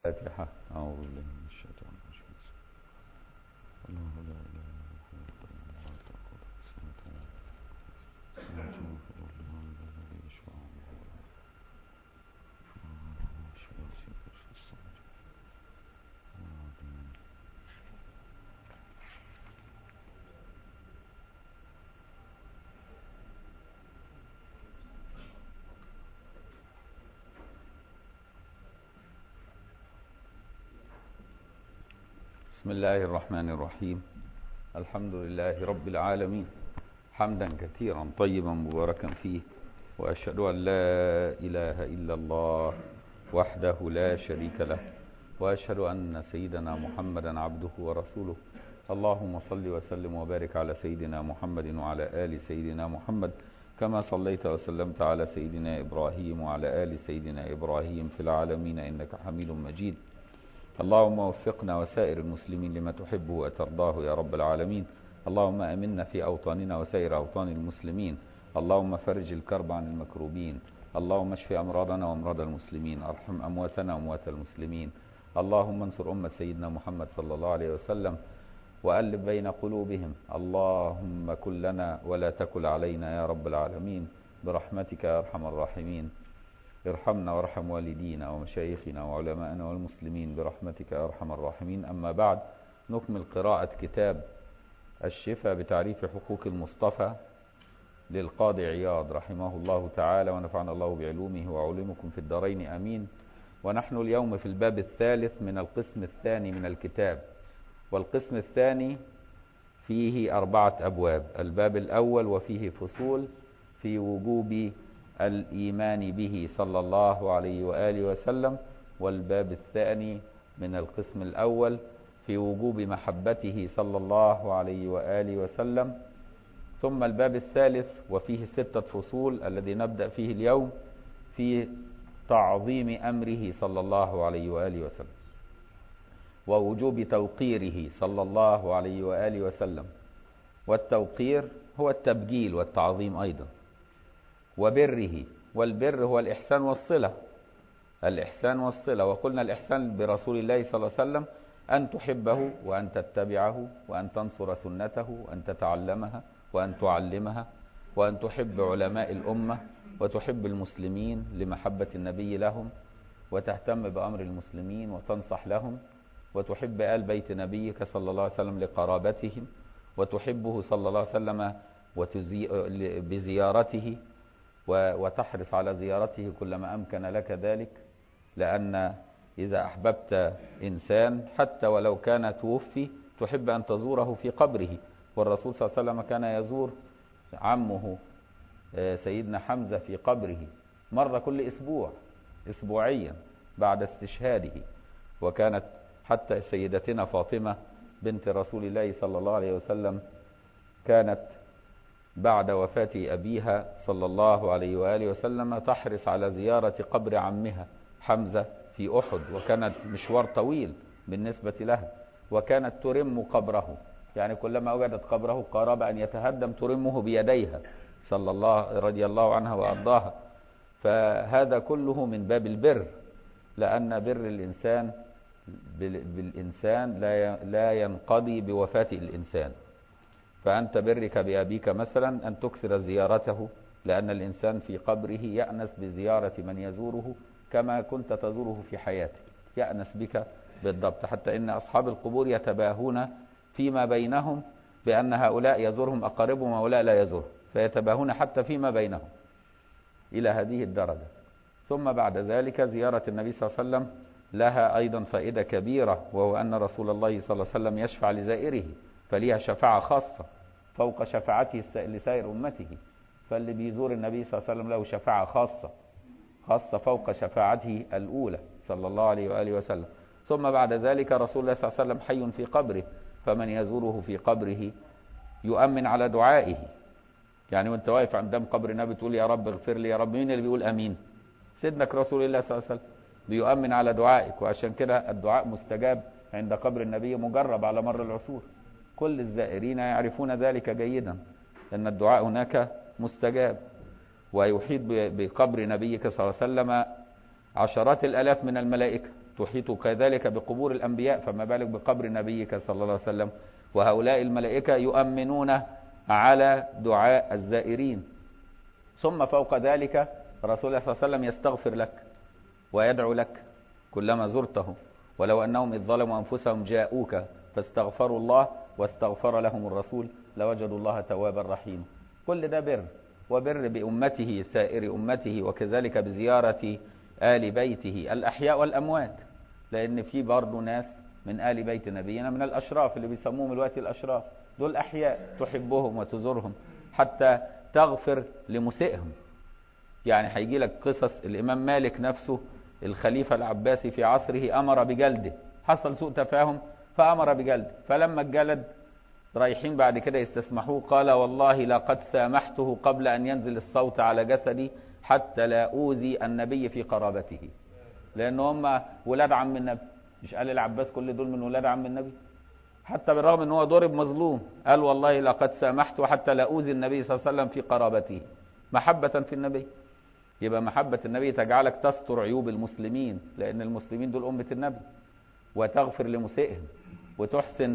الفاتحة. أعوذ بالله من الشيطان الرجيم. الله لا إله إلا هو لا تأخذه سنة ولا نوم له ما الذي يشفع عنده بسم الله الرحمن الرحيم. الحمد لله رب العالمين، حمدا كثيرا طيبا مباركا فيه، وأشهد أن لا إله إلا الله وحده لا شريك له، وأشهد أن سيدنا محمدا عبده ورسوله. اللهم صل وسلم وبارك على سيدنا محمد وعلى آل سيدنا محمد، كما صليت وسلمت على سيدنا إبراهيم وعلى آل سيدنا إبراهيم في العالمين إنك حميد مجيد. اللهم وفقنا وسائر المسلمين لما تحبه وترضاه يا رب العالمين. اللهم أمنا في أوطاننا وسائر أوطان المسلمين. اللهم فرج الكرب عن المكروبين. اللهم اشف أمراضنا وأمراض المسلمين. ارحم أمواتنا وأموات المسلمين. اللهم انصر أمة سيدنا محمد صلى الله عليه وسلم وألف بين قلوبهم. اللهم كن لنا ولا تكل علينا يا رب العالمين، برحمتك يا أرحم الراحمين. ارحمنا وارحم والدينا ومشايخنا وعلماءنا والمسلمين برحمتك يا أرحم الراحمين. أما بعد، نكمل قراءة كتاب الشفاء بتعريف حقوق المصطفى للقاضي عياض رحمه الله تعالى، ونفعنا الله بعلومه وعلومكم في الدارين آمين. ونحن اليوم في الباب الثالث من القسم الثاني من الكتاب، والقسم الثاني فيه 4 أبواب. الباب الأول وفيه فصول في وجوب الإيمان به صلى الله عليه وآله وسلم، والباب الثاني من القسم الأول في وجوب محبته صلى الله عليه وآله وسلم. ثم الباب الثالث وفيه 6 فصول الذي نبدأ فيه اليوم في تعظيم أمره صلى الله عليه وآله وسلم، ووجوب توقيره صلى الله عليه وآله وسلم. والتوقير هو التبجيل والتعظيم أيضا، وبره، والبر هو الإحسان والصلة. الإحسان والصلة، وقلنا الإحسان برسول الله صلى الله عليه وسلم أن تحبه وأن تتبعه وأن تنصر سنته وأن تتعلمها وأن تعلمها، وأن تحب علماء الأمة وتحب المسلمين لمحبة النبي لهم، وتهتم بأمر المسلمين وتنصح لهم، وتحب آل بيت نبيك صلى الله عليه وسلم لقرابتهم، وتحبه صلى الله عليه وسلم بزيارته، وتحرص على زيارته كلما أمكن لك ذلك، لأن إذا أحببت إنسان حتى ولو كان توفي تحب أن تزوره في قبره. والرسول صلى الله عليه وسلم كان يزور عمه سيدنا حمزة في قبره مرة كل أسبوع، أسبوعيا بعد استشهاده. وكانت حتى سيدتنا فاطمة بنت رسول الله صلى الله عليه وسلم كانت بعد وفاة أبيها صلى الله عليه وآله وسلم تحرص على زيارة قبر عمها حمزة في أحد، وكانت مشوار طويل بالنسبة لها، وكانت ترم قبره، يعني كلما وجدت قبره قارب أن يتهدم ترمه بيديها صلى الله رضي الله عنها وأرضاها. فهذا كله من باب البر، لأن بر الإنسان بالإنسان لا ينقضي بوفاة الإنسان. فأنت برك بأبيك مثلا أن تكثر زيارته، لأن الإنسان في قبره يأنس بزيارة من يزوره كما كنت تزوره في حياته، يأنس بك بالضبط. حتى إن أصحاب القبور يتباهون فيما بينهم بأن هؤلاء يزورهم أقاربهم وهؤلاء لا يزورهم، فيتباهون حتى فيما بينهم إلى هذه الدرجة. ثم بعد ذلك زيارة النبي صلى الله عليه وسلم لها أيضا فائدة كبيرة، وهو أن رسول الله صلى الله عليه وسلم يشفع لزائره، فليها شفاعة خاصة فوق شفاعته لسائر أمته. فاللي بيزور النبي صلى الله عليه وسلم له شفاعة خاصة فوق شفاعته الأولى صلى الله عليه وآله وسلم. ثم بعد ذلك رسول الله صلى الله عليه وسلم حي في قبره، فمن يزوره في قبره يؤمن على دعائه. يعني وانت واقف عند قبر النبي تقول يا رب اغفر لي يا رب، مين اللي بيقول أمين؟ سيدناك رسول الله صلى الله عليه وسلم بيؤمن على دعائك. وعشان كده الدعاء مستجاب عند قبر النبي، مجرب على مر العصور، كل الزائرين يعرفون ذلك جيدا، أن الدعاء هناك مستجاب. ويحيط بقبر نبيك صلى الله عليه وسلم عشرات الآلاف من الملائكة تحيط كذلك بقبور الأنبياء، فما بالك بقبر نبيك صلى الله عليه وسلم. وهؤلاء الملائكة يؤمنون على دعاء الزائرين. ثم فوق ذلك رسول الله صلى الله عليه وسلم يستغفر لك ويدعو لك كلما زرته، ولو أنهم إذ ظلموا أنفسهم جاءوك فاستغفروا الله واستغفر لهم الرسول لوجدوا الله توابا رحيما. كل ده بر، وبر بأمته سائر أمته، وكذلك بزيارة آل بيته الأحياء والأموات، لأن في برضه ناس من آل بيت نبينا من الأشراف اللي بيسموهم الوقت الأشراف، دول أحياء تحبهم وتزورهم حتى تغفر لمسئهم. يعني هيجي لك قصص الإمام مالك نفسه الخليفة العباسي في عصره أمر بجلده، حصل سوء تفاهم فأمر بجلده، فلما الجلد رايحين بعد كده يستسمحوه قال والله لقد سامحته قبل أن ينزل الصوت على جسدي حتى لا أوذي النبي في قرابته، لأن هم ولاد عم النبي. مش قال العباس كل دول من ولاد عم النبي؟ حتى بالرغم أنه ضرب مظلوم قال والله لقد سامحته حتى لا أوذي النبي صلى الله عليه وسلم في قرابته، محبة في النبي. يبقى محبة النبي تجعلك تستر عيوب المسلمين، لأن المسلمين دول أمة النبي، وتغفر لمسئهم وتحسن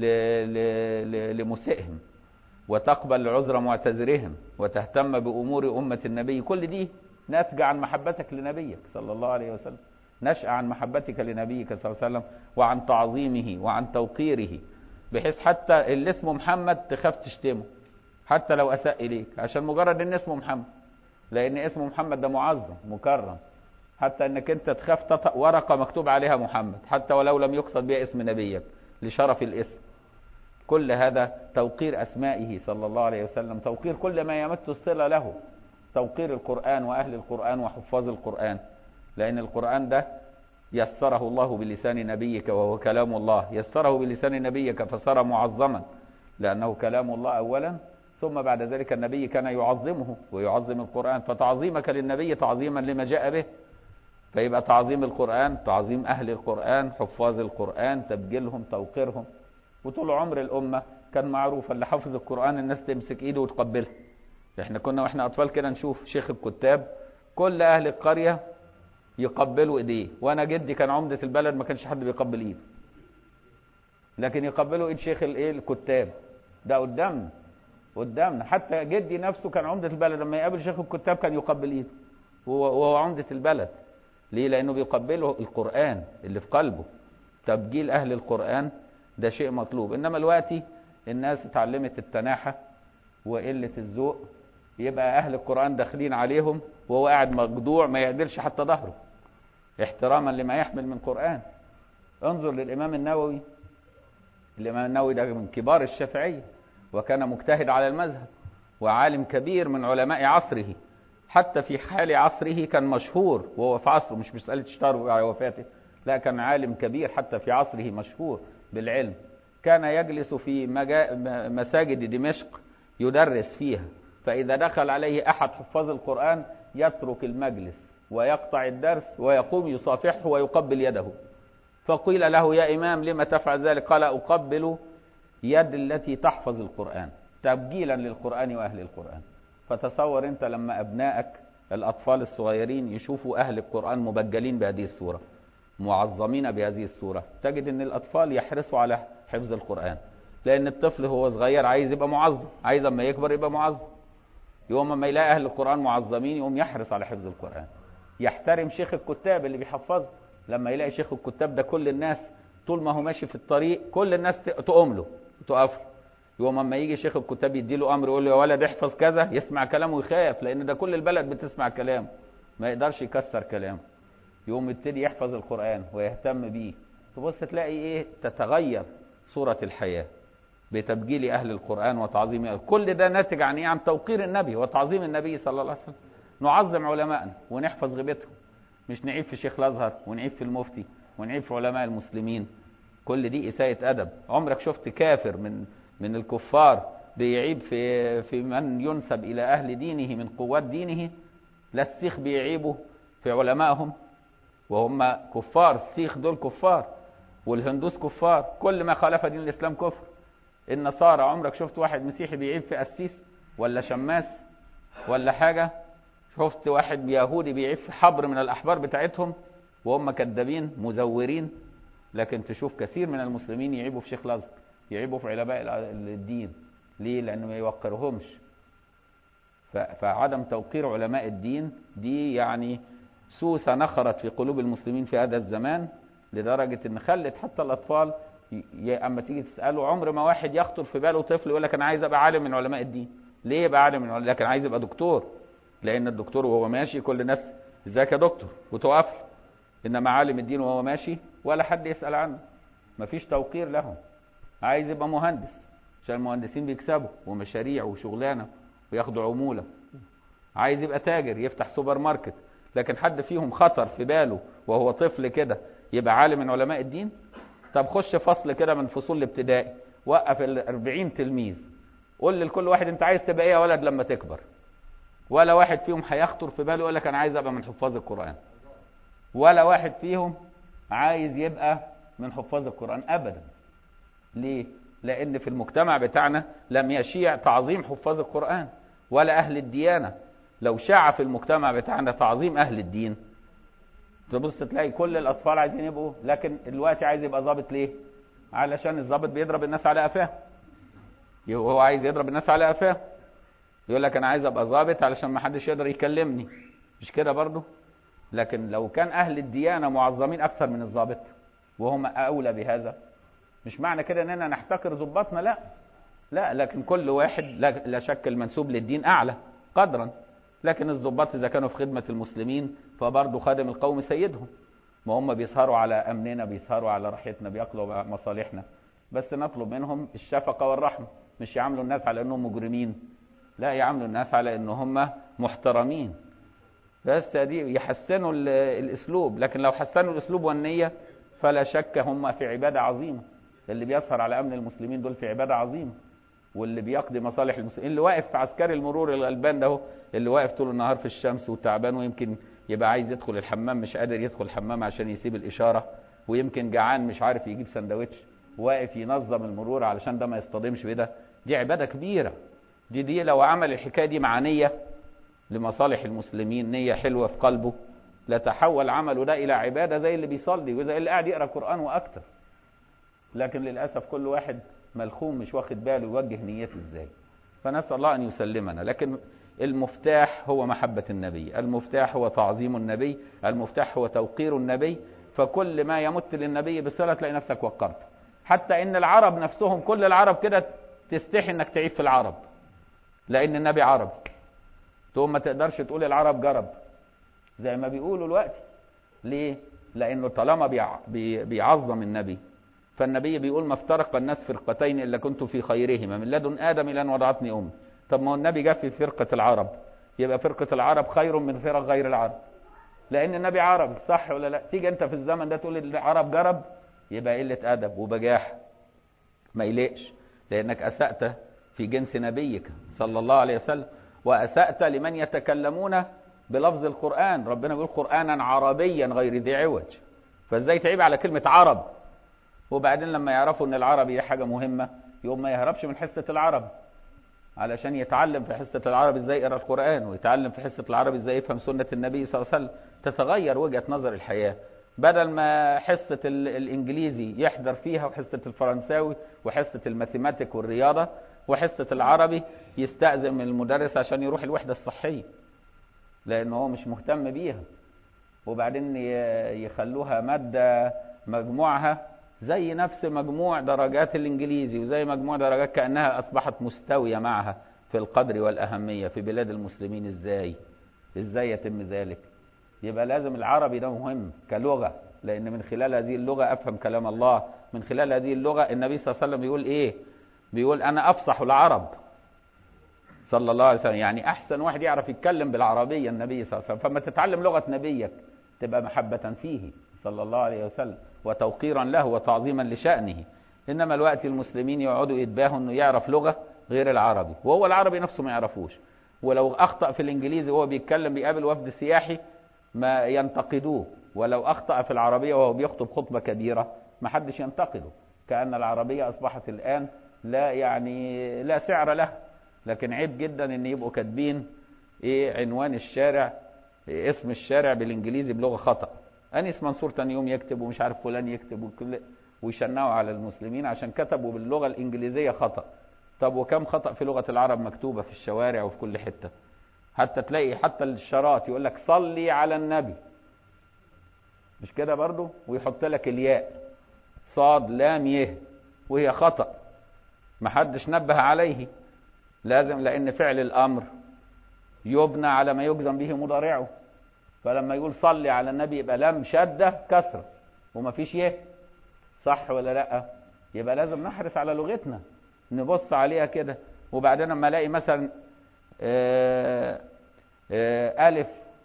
لمسئهم وتقبل عذر معتذرهم وتهتم بأمور أمة النبي. كل دي ناتجة عن محبتك لنبيك صلى الله عليه وسلم، نشأ عن محبتك لنبيك صلى الله عليه وسلم وعن تعظيمه وعن توقيره، بحيث حتى اللي اسمه محمد تخاف تشتمه حتى لو أساء إليك عشان مجرد إن اسمه محمد، لأن اسمه محمد ده معظم مكرم، حتى إنك أنت تخاف تطأ ورقة مكتوب عليها محمد حتى ولو لم يقصد بها اسم نبيك لشرف الاسم. كل هذا توقير أسمائه صلى الله عليه وسلم، توقير كل ما يمت الصلة له، توقير القرآن وأهل القرآن وحفاظ القرآن، لأن القرآن ده يسره الله بلسان نبيك وهو كلام الله، يسره بلسان نبيك فصار معظما لأنه كلام الله أولا، ثم بعد ذلك النبي كان يعظمه ويعظم القرآن، فتعظيمك للنبي تعظيما لما جاء به، فيبقى تعظيم القرآن تعظيم أهل القرآن حفاظ القرآن تبجيلهم توقيرهم. وطول عمر الأمة كان معروف اللي حفظ القرآن الناس تمسك إيده وتقبله. احنا كنا واحنا أطفال كده نشوف شيخ الكتاب كل أهل القرية يقبلوا إيديه، وأنا جدي كان عمدة البلد ما كانش حد بيقبل إيده، لكن يقبلوا إيد شيخ الكتاب ده قدامنا. حتى جدي نفسه كان عمدة البلد لما يقابل شيخ الكتاب كان يقبل إيده وهو عمدة البلد. ليه؟ لأنه بيقبله القرآن اللي في قلبه. تبجيل أهل القرآن ده شيء مطلوب. إنما دلوقتي الناس اتعلمت التناحة وقلة الذوق، يبقى أهل القرآن داخلين عليهم وهو قاعد مجدوع ما يعدلش حتى ظهره احتراما لما يحمل من قرآن. انظر للإمام النووي. الإمام النووي ده من كبار الشافعية وكان مجتهد على المذهب وعالم كبير من علماء عصره، حتى في حال عصره كان مشهور وهو في عصره، مش مسألة اشتهر على وفاته، لا كان عالم كبير حتى في عصره مشهور بالعلم. كان يجلس في مساجد دمشق يدرس فيها، فإذا دخل عليه أحد حفاظ القرآن يترك المجلس ويقطع الدرس ويقوم يصافحه ويقبل يده. فقيل له يا إمام لما تفعل ذلك؟ قال أقبل يد التي تحفظ القرآن تبجيلا للقرآن وأهل القرآن. فتصور أنت لما أبنائك الأطفال الصغيرين يشوفوا أهل القرآن مبجلين بهذه الصورة معظمين بهذه الصورة، تجد أن الأطفال يحرصوا على حفظ القرآن، لأن الطفل هو صغير عايز يبقى معظم، عايز أما يكبر يبقى معظم. يوم ما يلاقي أهل القرآن معظمين يقوم يحرص على حفظ القرآن، يحترم شيخ الكتاب اللي بيحفظه. لما يلاقي شيخ الكتاب ده كل الناس طول ما هو ماشي في الطريق كل الناس تقوم له وتقف له، يوم ما يجي شيخ الكتاب يديله أمر يقول له يا ولد احفظ كذا يسمع كلامه ويخاف، لأن ده كل البلد بتسمع كلامه ما يقدرش يكسر كلامه، يوم يبتدي يحفظ القرآن ويهتم بيه. تبص تلاقي ايه؟ تتغير صورة الحياة بتبجيل أهل القرآن وتعظيم كل ده ناتج عن ايه؟ عن توقير النبي وتعظيم النبي صلى الله عليه وسلم. نعظم علماءنا ونحفظ غيبتهم، مش نعيب في شيخ الأزهر ونعيب في المفتي ونعيب في علماء المسلمين. كل دي إساءة أدب. عمرك شفت كافر من الكفار بيعيب في من ينسب إلى أهل دينه من قوات دينه؟ لا السيخ بيعيبوا في علمائهم وهم كفار، السيخ دول كفار والهندوس كفار، كل ما خالف دين الإسلام كفر. النصارى عمرك شفت واحد مسيحي بيعيب في قسيس ولا شماس ولا حاجة؟ شفت واحد يهودي بيعيب في حبر من الأحبار بتاعتهم؟ وهم كذابين مزورين. لكن تشوف كثير من المسلمين يعيبوا في شيخ الازهر، يعيبوا في علماء الدين. ليه؟ لانه ما يوقرهمش. فعدم توقير علماء الدين دي يعني سوسة نخرت في قلوب المسلمين في هذا الزمان، لدرجة ان خلت حتى الاطفال اما تيجي تسأله، عمر ما واحد يخطر في باله طفل يقول لك انا عايز ابقى عالم من علماء الدين. ليه يبقى عالم من علماء؟ لكن عايز يبقى دكتور، لان الدكتور وهو ماشي كل الناس ازيك يا دكتور وتقف له. انما عالم الدين وهو ماشي ولا حد يسأل عنه، مفيش توقير لهم. عايز يبقى مهندس عشان المهندسين بيكسبوا ومشاريع وشغلانه وياخدوا عموله. عايز يبقى تاجر يفتح سوبر ماركت. لكن حد فيهم خطر في باله وهو طفل كده يبقى عالم من علماء الدين؟ طب خش فصل كده من فصول الابتدائي، وقف 40 تلميذ، قول لكل واحد انت عايز تبقى ايه يا ولد لما تكبر. ولا واحد فيهم هيخطر في باله يقول لك انا عايز ابقى من حفاظ القرآن. ولا واحد فيهم عايز يبقى من حفاظ القرآن ابدا. ليه؟ لان في المجتمع بتاعنا لم يشيع تعظيم حفاظ القرآن ولا اهل الديانة. لو شاع في المجتمع بتاعنا تعظيم اهل الدين، تبص تلاقي كل الاطفال عايزين يبقوا. لكن دلوقتي عايز يبقى ضابط ليه؟ علشان الضابط بيضرب الناس على قفاه. هو عايز يضرب الناس على قفاه، يقول لك انا عايز ابقى ضابط علشان ما حدش يقدر يكلمني. مش كده برضو؟ لكن لو كان اهل الديانة معظمين اكثر من الضابط وهم اولى بهذا، مش معنى كده اننا نحتقر ضباطنا، لا، لكن كل واحد لا شك المنسوب للدين اعلى قدرا. لكن الضباط اذا كانوا في خدمة المسلمين فبرضه خادم القوم سيدهم. ما هم بيسهروا على امننا، بيسهروا على راحتنا، بيقضوا مصالحنا. بس نطلب منهم الشفقة والرحمة، مش يعاملوا الناس على انهم مجرمين، لا، يعاملوا الناس على انهم محترمين. بس دي يحسنوا الاسلوب. لكن لو حسنوا الاسلوب والنية فلا شك هم في عبادة عظيمة. اللي بيسهر على امن المسلمين دول في عبادة عظيمة، واللي بيقضي مصالح المسلمين، اللي واقف في عسكري المرور الغلبان ده، اللي واقف طول النهار في الشمس وتعبان، ويمكن يبقى عايز يدخل الحمام مش قادر يدخل الحمام عشان يسيب الإشارة، ويمكن جعان مش عارف يجيب سندوتش، واقف ينظم المرور علشان ده ما يصطدمش بده. دي عبادة كبيرة. دي لو عمل الحكاية دي مع نية لمصالح المسلمين، نية حلوة في قلبه، لتحول عمله ده إلى عبادة زي اللي بيصلي وزي اللي قاعد يقرأ قرآن وأكتر. لكن للأسف كل واحد ملخوم مش واخد باله يوجه نيته ازاي. فنسأل الله أن يسلمنا. لكن المفتاح هو محبة النبي، المفتاح هو تعظيم النبي، المفتاح هو توقير النبي. فكل ما يمت للنبي بصلة تلاقي نفسك وقرت. حتى إن العرب نفسهم، كل العرب كده تستحي إنك تعيب في العرب، لأن النبي عربي. ثم ما تقدرش تقول العرب جرب زي ما بيقولوا الوقت. ليه؟ لأنه طالما بيعظم النبي، فالنبي بيقول ما افترق الناس فرقتين إلا كنت في خيرهما من لدن آدم إلى أن وضعتني أمي. طب ما هو النبي جاء في فرقة العرب، يبقى فرقة العرب خير من فرق غير العرب، لأن النبي عربي. صح ولا لا؟ تيجي أنت في الزمن ده تقول العرب جرب، يبقى قلة أدب وبجاح، ما يليقش، لأنك أسأت في جنس نبيك صلى الله عليه وسلم، وأسأت لمن يتكلمون بلفظ القرآن. ربنا بيقول قرآنا عربيا غير ذي عوج، فازاي تعيب على كلمة عرب؟ وبعدين لما يعرفوا ان العربي دي حاجة مهمة، يوم ما يهربش من حصة العرب علشان يتعلم في حصة العرب ازاي يقرأ القرآن، ويتعلم في حصة العرب ازاي يفهم سنة النبي صلى الله عليه وسلم. تتغير وجهة نظر الحياة. بدل ما حصة الانجليزي يحضر فيها، وحصة الفرنساوي، وحصة الماثيماتيك والرياضة، وحصة العربي يستأذن من المدرس عشان يروح الوحدة الصحية لانه هو مش مهتم بيها. وبعدين يخلوها مادة مجموعها زي نفس مجموع درجات الانجليزي، وزي مجموع درجات، كأنها اصبحت مستوية معها في القدر والأهمية في بلاد المسلمين. ازاي يتم ذلك؟ يبقى لازم العربي ده مهم كلغة، لان من خلال هذه اللغة افهم كلام الله. من خلال هذه اللغة النبي صلى الله عليه وسلم بيقول ايه؟ بيقول انا افصح العرب صلى الله عليه وسلم، يعني احسن واحد يعرف يتكلم بالعربية النبي صلى الله عليه وسلم. فما تتعلم لغة نبيك تبقى محبة فيه صلى الله عليه وسلم، وتوقيرا له وتعظيما لشأنه. إنما الوقت المسلمين يقعدوا يتباهوا إنه يعرف لغة غير العربي، وهو العربي نفسه ما يعرفوش. ولو أخطأ في الإنجليزي وهو بيتكلم بيقابل وفد سياحي ما ينتقدوه، ولو أخطأ في العربية وهو بيخطب خطبة كبيرة ما حدش ينتقده. كأن العربية أصبحت الآن لا سعر له. لكن عيب جدا إن يبقوا كاتبين عنوان الشارع، اسم الشارع بالإنجليزي بلغة خطأ. أنيس منصور تاني يوم يكتب ومش عارف فلان يكتب ويشنعوا على المسلمين عشان كتبوا باللغة الإنجليزية خطأ. طب وكم خطأ في لغة العرب مكتوبة في الشوارع وفي كل حتة، حتى تلاقي حتى الشارات يقول لك صلي على النبي، مش كده برضو، ويحط لك الياء صاد لام يه وهي خطأ، محدش نبه عليه. لازم، لأن فعل الأمر يبنى على ما يجزم به مضارعه، فلما يقول صلي على النبي يبقى لام شدة كسرة ومفيش يه، صح ولا لا؟ يبقى لازم نحرص على لغتنا، نبص عليها كده. وبعدين لما الاقي مثلا ألف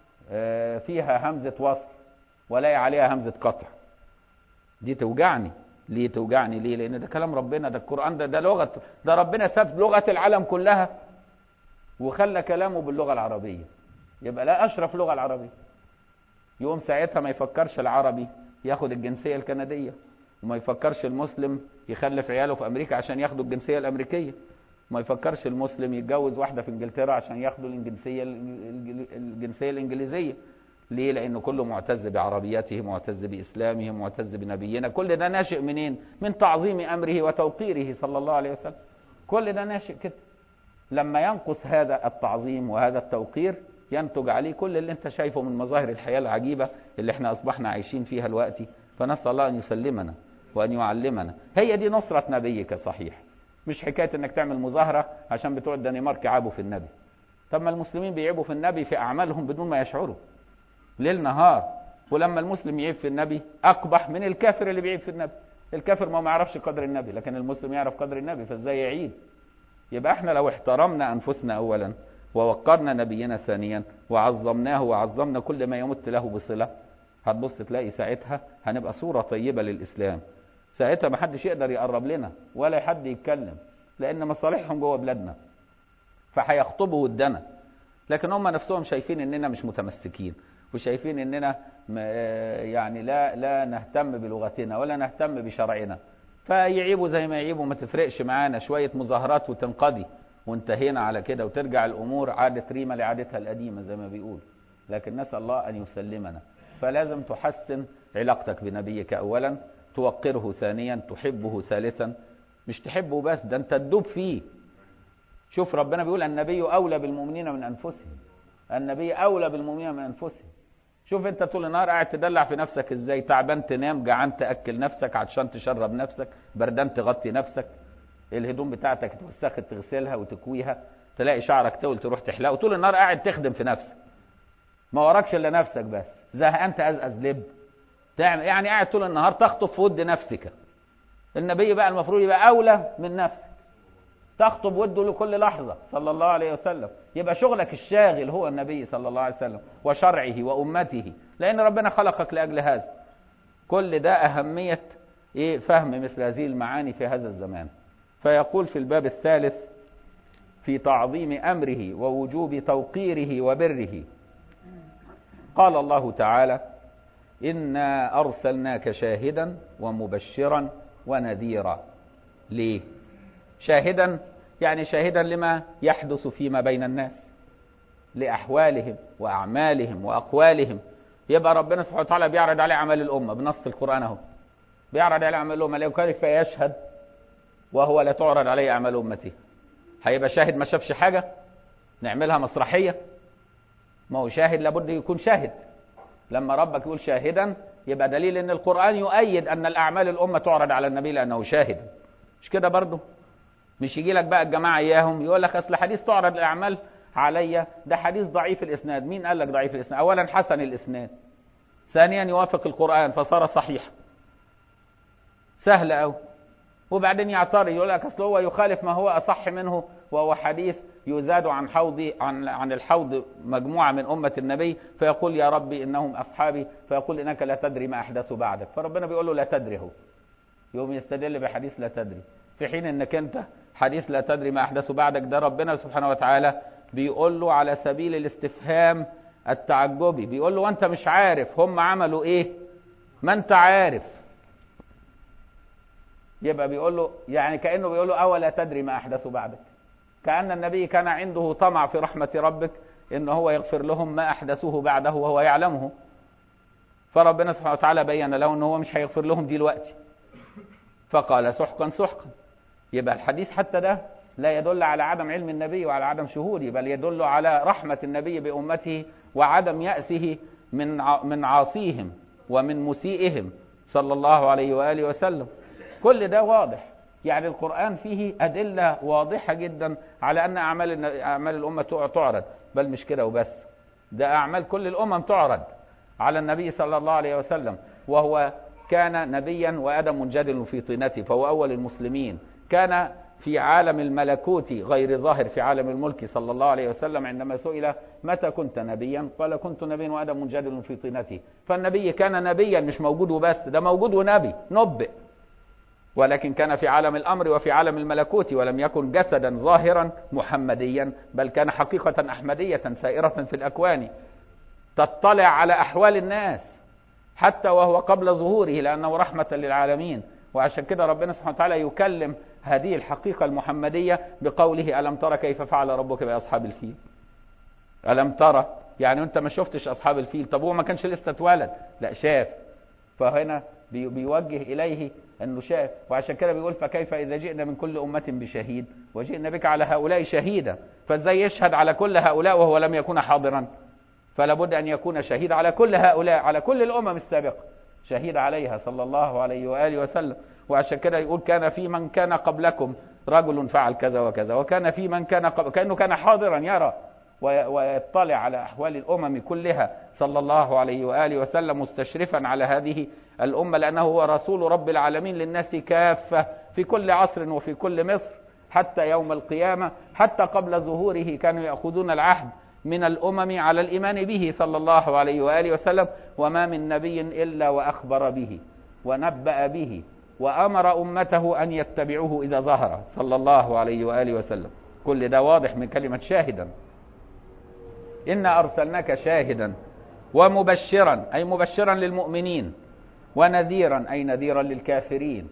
فيها همزة وصل ولاقي عليها همزة قطع، دي توجعني. ليه توجعني؟ ليه؟ لأن ده كلام ربنا، ده القرآن، ده لغة، ده ربنا ساب لغة العالم كلها وخلى كلامه باللغة العربية، يبقى لا أشرف لغة العربية. يقوم ساعتها ما يفكرش العربي ياخد الجنسية الكندية، وما يفكرش المسلم يخلف عياله في أمريكا عشان ياخدوا الجنسية الأمريكية، وما يفكرش المسلم يتجوز واحدة في إنجلترا عشان ياخدوا الجنسية الإنجليزية. ليه؟ لأنه كله معتز بعربيته، معتز بإسلامه، معتز بنبينا. كل ده ناشئ منين؟ من تعظيم أمره وتوقيره صلى الله عليه وسلم. كل ده ناشئ كده. لما ينقص هذا التعظيم وهذا التوقير ينتج عليه كل اللي انت شايفه من مظاهر الحياة العجيبة اللي احنا أصبحنا عايشين فيها دلوقتي. فنسأل الله أن يسلمنا وأن يعلمنا. هي دي نصرة نبيك صحيح، مش حكاية انك تعمل مظاهرة عشان بتوع الدنمارك يعيبوا في النبي. طب ما المسلمين بيعيبوا في النبي في أعمالهم بدون ما يشعروا ليل نهار، ولما المسلم يعيب في النبي أقبح من الكافر اللي بيعيب في النبي. الكافر ما يعرفش قدر النبي، لكن المسلم يعرف قدر النبي، فازاي يعيب؟ يبقى احنا لو احترمنا أنفسنا أولا ووقرنا نبينا ثانيا وعظمناه وعظمنا كل ما يمت له بصلة، هتبص تلاقي ساعتها هنبقى صورة طيبة للإسلام. ساعتها ما حدش يقدر يقرب لنا ولا حد يتكلم، لأن مصالحهم جوه بلادنا فهيخطبوا ودنا. لكن هم نفسهم شايفين اننا مش متمسكين، وشايفين اننا يعني لا نهتم بلغتنا ولا نهتم بشرعنا، فيعيبوا زي ما يعيبوا، ما تفرقش معانا، شوية مظاهرات وتنقضي وانتهينا على كده، وترجع الأمور عادت ريما لعادتها القديمة زي ما بيقول. لكن نسأل الله أن يسلمنا. فلازم تحسن علاقتك بنبيك أولا، توقره ثانيا، تحبه ثالثا. مش تحبه بس، ده انت تدوب فيه. شوف ربنا بيقول النبي أولى بالمؤمنين من أنفسهم، النبي أولى بالمؤمنين من أنفسهم. شوف انت طول النهار قاعد تدلع في نفسك ازاي، تعبان تنام، جعان تأكل نفسك، عطشان تشرب نفسك، بردان تغطي نفسك، الهدوم بتاعتك اتوسخت تغسلها وتكويها، تلاقي شعرك طول تروح تحلقه، طول النهار قاعد تخدم في نفسك، ما وراكش الا نفسك بس، زهقان تأزأز لب، تعمل يعني قاعد طول النهار تخطب في ود نفسك. النبي بقى المفروض يبقى أولى من نفسك، تخطب وده لكل لحظة صلى الله عليه وسلم. يبقى شغلك الشاغل هو النبي صلى الله عليه وسلم وشرعه وأمته، لأن ربنا خلقك لأجل هذا. كل ده أهمية فهم مثل هذه المعاني في هذا الزمان. فيقول في الباب الثالث في تعظيم أمره ووجوب توقيره وبره، قال الله تعالى إنا أرسلناك شاهدا ومبشرا ونذيرا. ليه شاهدا؟ يعني شاهدا لما يحدث فيما بين الناس، لأحوالهم وأعمالهم وأقوالهم. يبقى ربنا سبحانه وتعالى بيعرض عليه أعمال الأمة بنص القرآن اهو، بيعرض عليه أعمال الأمة، لو كيف يشهد وهو لا تعرض عليه أعمال أمته؟ هيبقى شاهد ما شافش حاجة نعملها مسرحية؟ ما هو شاهد لابد يكون شاهد. لما ربك يقول شاهدا يبقى دليل ان القرآن يؤيد ان الأعمال الأمة تعرض على النبي لأنه شاهد، مش كده برضه؟ مش يجي لك بقى الجماعة إياهم يقول لك أصل حديث تعرض الأعمال عليا، ده حديث ضعيف الإسناد. مين قال لك ضعيف الإسناد؟ أولا حسن الإسناد، ثانيا يوافق القرآن فصار صحيح، سهل أوي. وبعدين يعترض يقول لك أصل هو يخالف ما هو أصح منه، وهو حديث يزاد عن حوضي عن الحوض مجموعة من أمة النبي، فيقول يا ربي إنهم أصحابي، فيقول إنك لا تدري ما أحدثوا بعدك، فربنا بيقول له لا تدري. هو يوم يستدل بحديث لا تدري، في حين إنك أنت حديث لا تدري ما أحدثوا بعدك ده ربنا سبحانه وتعالى بيقول له على سبيل الاستفهام التعجبي، بيقول له وأنت مش عارف هم عملوا إيه؟ ما أنت عارف. يبقى بيقول له يعني كأنه بيقول له أولا تدري ما أحدثوا بعدك، كأن النبي كان عنده طمع في رحمة ربك إن هو يغفر لهم ما أحدثوه بعده وهو يعلمه. فربنا سبحانه وتعالى بين له أنه هو مش هيغفر لهم دلوقتي، فقال سحقا سحقا. يبقى الحديث حتى ده لا يدل على عدم علم النبي وعلى عدم شهوده، بل يدل على رحمة النبي بأمته وعدم يأسه من عاصيهم ومن مسيئهم صلى الله عليه وآله وسلم. كل ده واضح، يعني القرآن فيه أدلة واضحة جدا على أن أعمال الأمة تعرض، بل مش كده وبس، ده أعمال كل الأمم تعرض على النبي صلى الله عليه وسلم، وهو كان نبيا وآدم منجدل في طينته، فهو أول المسلمين. كان في عالم الملكوت غير ظاهر في عالم الملك صلى الله عليه وسلم، عندما سئل متى كنت نبيا قال كنت نبيا وآدم منجدل في طينته. فالنبي كان نبيا مش موجود وبس، ده موجود ونبي نبئ، ولكن كان في عالم الأمر وفي عالم الملكوت، ولم يكن جسدا ظاهرا محمديا، بل كان حقيقة أحمدية سائرة في الأكوان تطلع على أحوال الناس حتى وهو قبل ظهوره، لأنه رحمة للعالمين. وعشان كده ربنا سبحانه وتعالى يكلم هذه الحقيقة المحمدية بقوله ألم ترى كيف فعل ربك بأصحاب الفيل. ألم ترى يعني أنت ما شفتش أصحاب الفيل، طب هو ما كانش لسه اتولد، لا شاف، فهنا بيوجه إليه أنه شاف. وعشان كده بيقول فكيف إذا جئنا من كل أمة بشهيد وجئنا بك على هؤلاء شهيدا، فازاي يشهد على كل هؤلاء وهو لم يكن حاضرا؟ فلا بد أن يكون شهيد على كل هؤلاء، على كل الأمم السابقة، شهيد عليها صلى الله عليه وآله وسلم. وعشان كده يقول كان في من كان قبلكم رجل فعل كذا وكذا، وكان في من كان كأنه كان حاضرا يرى ويطلع على أحوال الأمم كلها صلى الله عليه وآله وسلم، مستشرفا على هذه الأمة، لأنه هو رسول رب العالمين للناس كافة في كل عصر وفي كل مصر حتى يوم القيامة. حتى قبل ظهوره كانوا يأخذون العهد من الأمم على الإيمان به صلى الله عليه وآله وسلم، وما من نبي إلا وأخبر به ونبأ به وأمر أمته أن يتبعوه إذا ظهر صلى الله عليه وآله وسلم. كل ده واضح من كلمة شاهدا. إنا أرسلناك شاهدا ومبشرا أي مبشرا للمؤمنين، ونذيرا أي نذيرا للكافرين.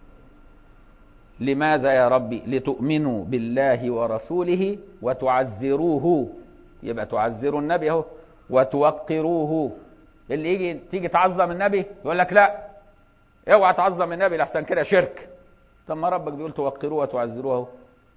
لماذا يا ربي؟ لتؤمنوا بالله ورسوله وتعزروه، يبقى تعزروا النبي اهو، وتوقروه. اللي تيجي تعظم النبي يقول لك لا اوعى تعظم النبي لحسن كده شرك. طب ما ربك بيقول توقروه وتعزروه،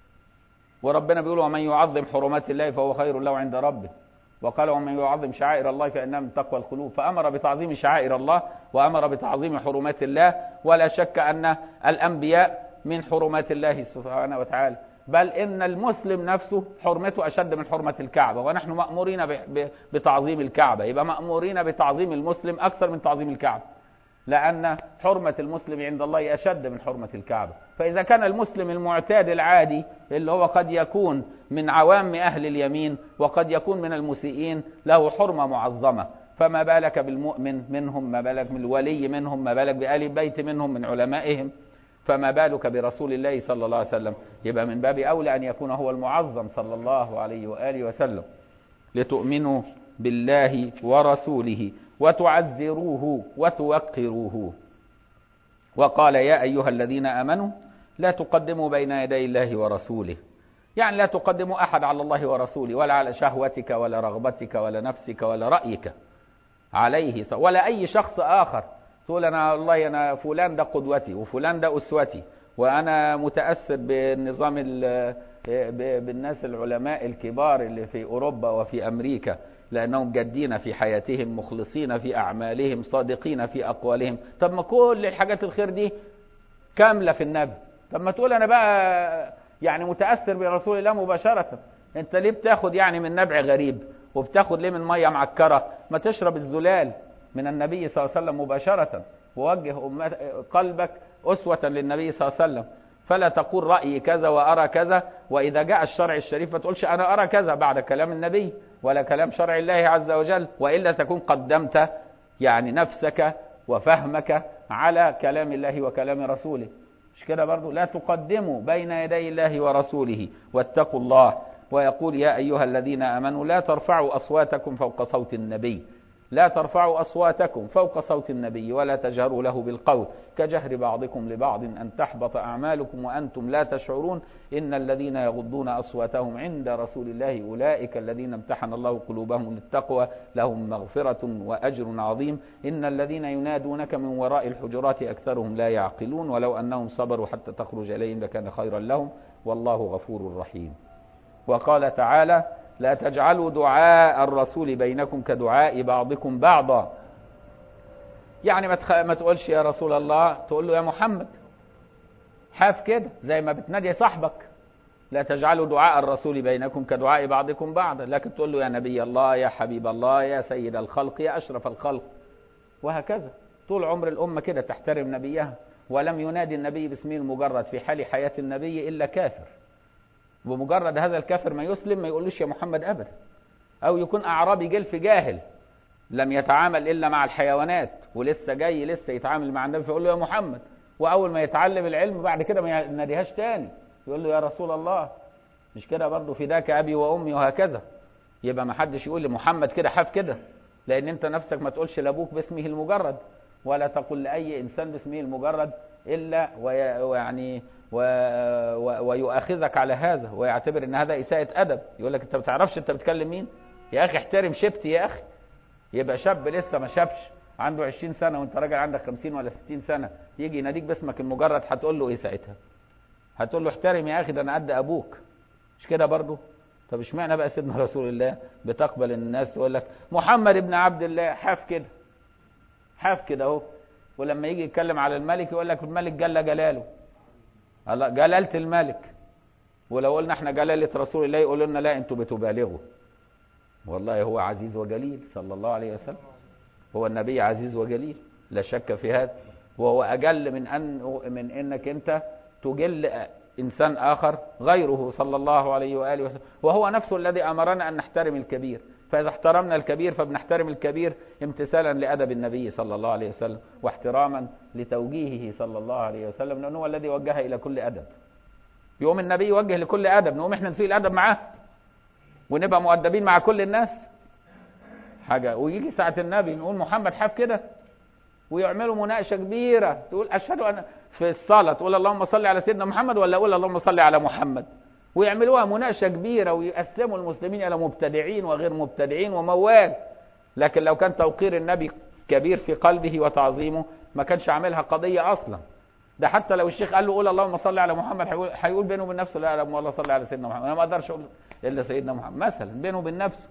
وربنا بيقول ومن يعظم حرمات الله فهو خير له عند ربه، وقال ومن يعظم شعائر الله فإنها من تقوى القلوب. فأمر بتعظيم شعائر الله وأمر بتعظيم حرمات الله، ولا شك أن الأنبياء من حرمات الله سبحانه وتعالى، بل إن المسلم نفسه حرمته أشد من حرمة الكعبة، ونحن مأمورين بتعظيم الكعبة، يبقى مأمورين بتعظيم المسلم أكثر من تعظيم الكعبة، لأن حرمة المسلم عند الله أشد من حرمة الكعبة. فإذا كان المسلم المعتاد العادي اللي هو قد يكون من عوام أهل اليمين وقد يكون من المسيئين له حرمة معظمة، فما بالك بالمؤمن منهم، ما بالك بالولي منهم، ما بالك بآل البيت منهم من علمائهم، فما بالك برسول الله صلى الله عليه وسلم. يبقى من باب أولى أن يكون هو المعظم صلى الله عليه وآله وسلم. لتؤمنوا بالله ورسوله وتعزروه وتوقروه. وقال يا أيها الذين آمنوا لا تقدموا بين يدي الله ورسوله، يعني لا تقدموا أحد على الله ورسوله، ولا على شهوتك ولا رغبتك ولا نفسك ولا رأيك عليه، ولا أي شخص آخر تقول أنا والله أنا فلان ده قدوتي وفلان ده أسوتي وأنا متأثر بالنظام بالناس العلماء الكبار اللي في أوروبا وفي أمريكا لأنهم جادين في حياتهم، مخلصين في أعمالهم، صادقين في أقوالهم. طب ما كل الحاجات الخير دي كاملة في النبي، طب ما تقول أنا بقى يعني متأثر برسول الله مباشرة. أنت ليه بتاخد يعني من نبع غريب وبتاخد ليه من مية معكرة؟ ما تشرب الزلال من النبي صلى الله عليه وسلم مباشرة، ووجه قلبك أسوة للنبي صلى الله عليه وسلم. فلا تقول رأيي كذا وأرى كذا، وإذا جاء الشرع الشريف ما تقولش أنا أرى كذا بعد كلام النبي ولا كلام شرع الله عز وجل، وإلا تكون قدمت يعني نفسك وفهمك على كلام الله وكلام رسوله. مش كده برضو؟ لا تقدموا بين يدي الله ورسوله واتقوا الله. ويقول يا أيها الذين آمنوا لا ترفعوا أصواتكم فوق صوت النبي. لا ترفعوا أصواتكم فوق صوت النبي ولا تجهروا له بالقول كجهر بعضكم لبعض أن تحبط أعمالكم وأنتم لا تشعرون إن الذين يغضون أصواتهم عند رسول الله أولئك الذين امتحن الله قلوبهم للتقوى لهم مغفرة وأجر عظيم إن الذين ينادونك من وراء الحجرات أكثرهم لا يعقلون ولو أنهم صبروا حتى تخرج إليهم لكان خيرا لهم والله غفور رحيم. وقال تعالى لا تجعلوا دعاء الرسول بينكم كدعاء بعضكم بعضا، يعني ما تقولش يا رسول الله، تقول له يا محمد، حاف كده زي ما بتنادي صاحبك. لا تجعلوا دعاء الرسول بينكم كدعاء بعضكم بعضا، لكن تقول له يا نبي الله، يا حبيب الله، يا سيد الخلق، يا أشرف الخلق، وهكذا. طول عمر الأمة كده تحترم نبيها، ولم ينادي النبي باسمه المجرد في حال حياة النبي إلا كافر، بمجرد هذا الكافر ما يسلم ما يقولوش يا محمد أبدا. أو يكون أعرابي جلف جاهل لم يتعامل إلا مع الحيوانات ولسه جاي لسه يتعامل مع النبي فيقول له يا محمد، وأول ما يتعلم العلم بعد كده ما يناديهاش تاني، يقول له يا رسول الله. مش كده برضه؟ فداك أبي وأمي، وهكذا. يبقى ما حدش يقول لمحمد كده حاف كده، لأن أنت نفسك ما تقولش لأبوك باسمه المجرد، ولا تقول لأي إنسان باسمه المجرد إلا ويؤاخذك على هذا ويعتبر ان هذا إساءة أدب. يقول لك انت ما بتعرفش انت بتكلم مين؟ يا اخي احترم شبتي يا اخي. يبقى شاب لسه ما شابش عنده 20 سنة وانت راجل عندك 50 ولا 60 سنة يجي يناديك باسمك المجرد، هتقول له ايه ساعتها؟ هتقول له احترم يا اخي، ده انا قد ابوك. مش كده برضه؟ طب اشمعنى بقى سيدنا رسول الله بتقبل الناس يقول لك محمد ابن عبد الله، حاف كده، حاف كده اهو. ولما يجي يتكلم على الملك يقول لك الملك جل جلاله، الله جلالة الملك. ولو قلنا احنا جلالة رسول الله يقولوا لنا لا انتوا بتبالغوا. والله هو عزيز وجليل صلى الله عليه وسلم، هو النبي عزيز وجليل لا شك في هذا، وهو أجل من انك انت تجل انسان اخر غيره صلى الله عليه وآله وسلم، وهو نفسه الذي امرنا ان نحترم الكبير، فاذا احترمنا الكبير فبنحترم الكبير امتثالا لأدب النبي صلى الله عليه وسلم واحتراما لتوجيهه صلى الله عليه وسلم، لأنه هو الذي وجه إلى كل أدب. يوم النبي يوجه لكل أدب، نقوم احنا نسيء الأدب معاه ونبقى مؤدبين مع كل الناس حاجة. ويجي ساعة النبي نقول محمد حاف كده، ويعملوا مناقشة كبيرة، تقول أشهد أن في الصلاة تقول اللهم صل على سيدنا محمد ولا أقول اللهم صل على محمد، ويعملوها مناقشة كبيرة ويقسموا المسلمين إلى مبتدعين وغير مبتدعين وموال. لكن لو كان توقير النبي كبير في قلبه وتعظيمه ما كانش عاملها قضية أصلا. ده حتى لو الشيخ قال له قول اللهم صل على محمد هيقول بينه وبين نفسه لا والله صل على سيدنا محمد، أنا ما أقدرش أقول إلا سيدنا محمد مثلا بينه وبين نفسه.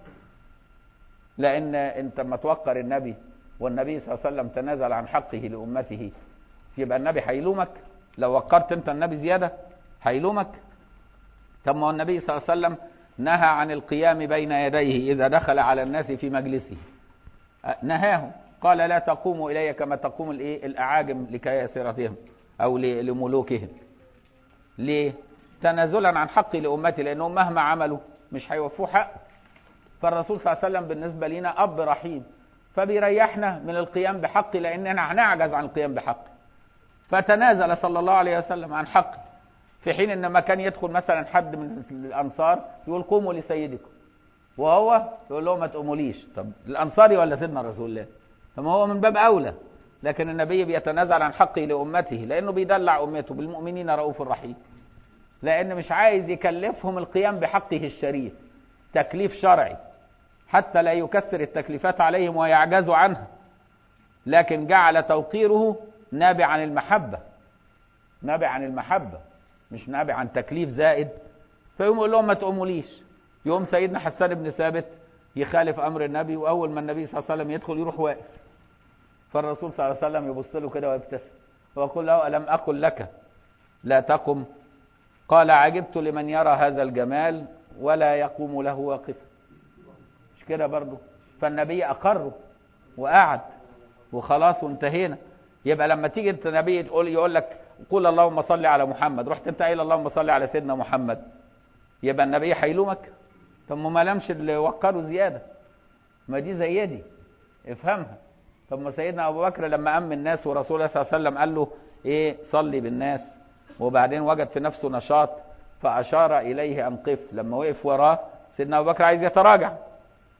لأن أنت لما توقر النبي والنبي صلى الله عليه وسلم تنازل عن حقه لأمته، يبقى النبي هيلومك؟ لو وقرت أنت النبي زيادة هيلومك؟ طب ما هو النبي صلى الله عليه وسلم نهى عن القيام بين يديه إذا دخل على الناس في مجلسه، نهاهم، قال لا تقوموا إلي كما تقوم الأعاجم لكياسرتهم أو لملوكهم. ليه؟ تنازلا عن حقي لأمتي، لأنهم مهما عملوا مش هيوفوا حق. فالرسول صلى الله عليه وسلم بالنسبة لنا أب رحيم، فبيريحنا من القيام بحقي لأننا هنعجز عن القيام بحقي، فتنازل صلى الله عليه وسلم عن حقه. في حين ان ما كان يدخل مثلا حد من الانصار يقول قوموا لسيدكم، وهو يقول لهم ما تقوموليش. طب الانصاري ولا سيدنا رسول الله؟ فما هو من باب اولى. لكن النبي بيتنازل عن حقه لامته لانه بيدلع امته، بالمؤمنين رؤوف رحيم، لان مش عايز يكلفهم القيام بحقه الشريف تكليف شرعي حتى لا يكثر التكليفات عليهم ويعجزوا عنها. لكن جعل توقيره نابع عن المحبة، نابع عن المحبة مش نابع عن تكليف زائد. فيقوم يقول لهم ما تقوموليش. يوم سيدنا حسان بن ثابت يخالف امر النبي، واول ما النبي صلى الله عليه وسلم يدخل يروح واقف، فالرسول صلى الله عليه وسلم يبص له كده ويبتسم ويقول له الم اقل لك لا تقم؟ قال عجبت لمن يرى هذا الجمال ولا يقوم له واقف. مش كده برضه؟ فالنبي اقره وقعد وخلاص وانتهينا. يبقى لما تيجي النبي يقول لك قول اللهم صل على محمد، رحت انت قايل اللهم صل على سيدنا محمد، يبقى النبي هيلومك؟ طب ما لمش اللي وقروا زياده، ما دي زي دي، افهمها. طب ما سيدنا ابو بكر لما أم الناس ورسول الله صلى الله عليه وسلم قال له ايه صلي بالناس، وبعدين وجد في نفسه نشاط فاشار اليه ان قف، لما وقف وراه سيدنا ابو بكر عايز يتراجع،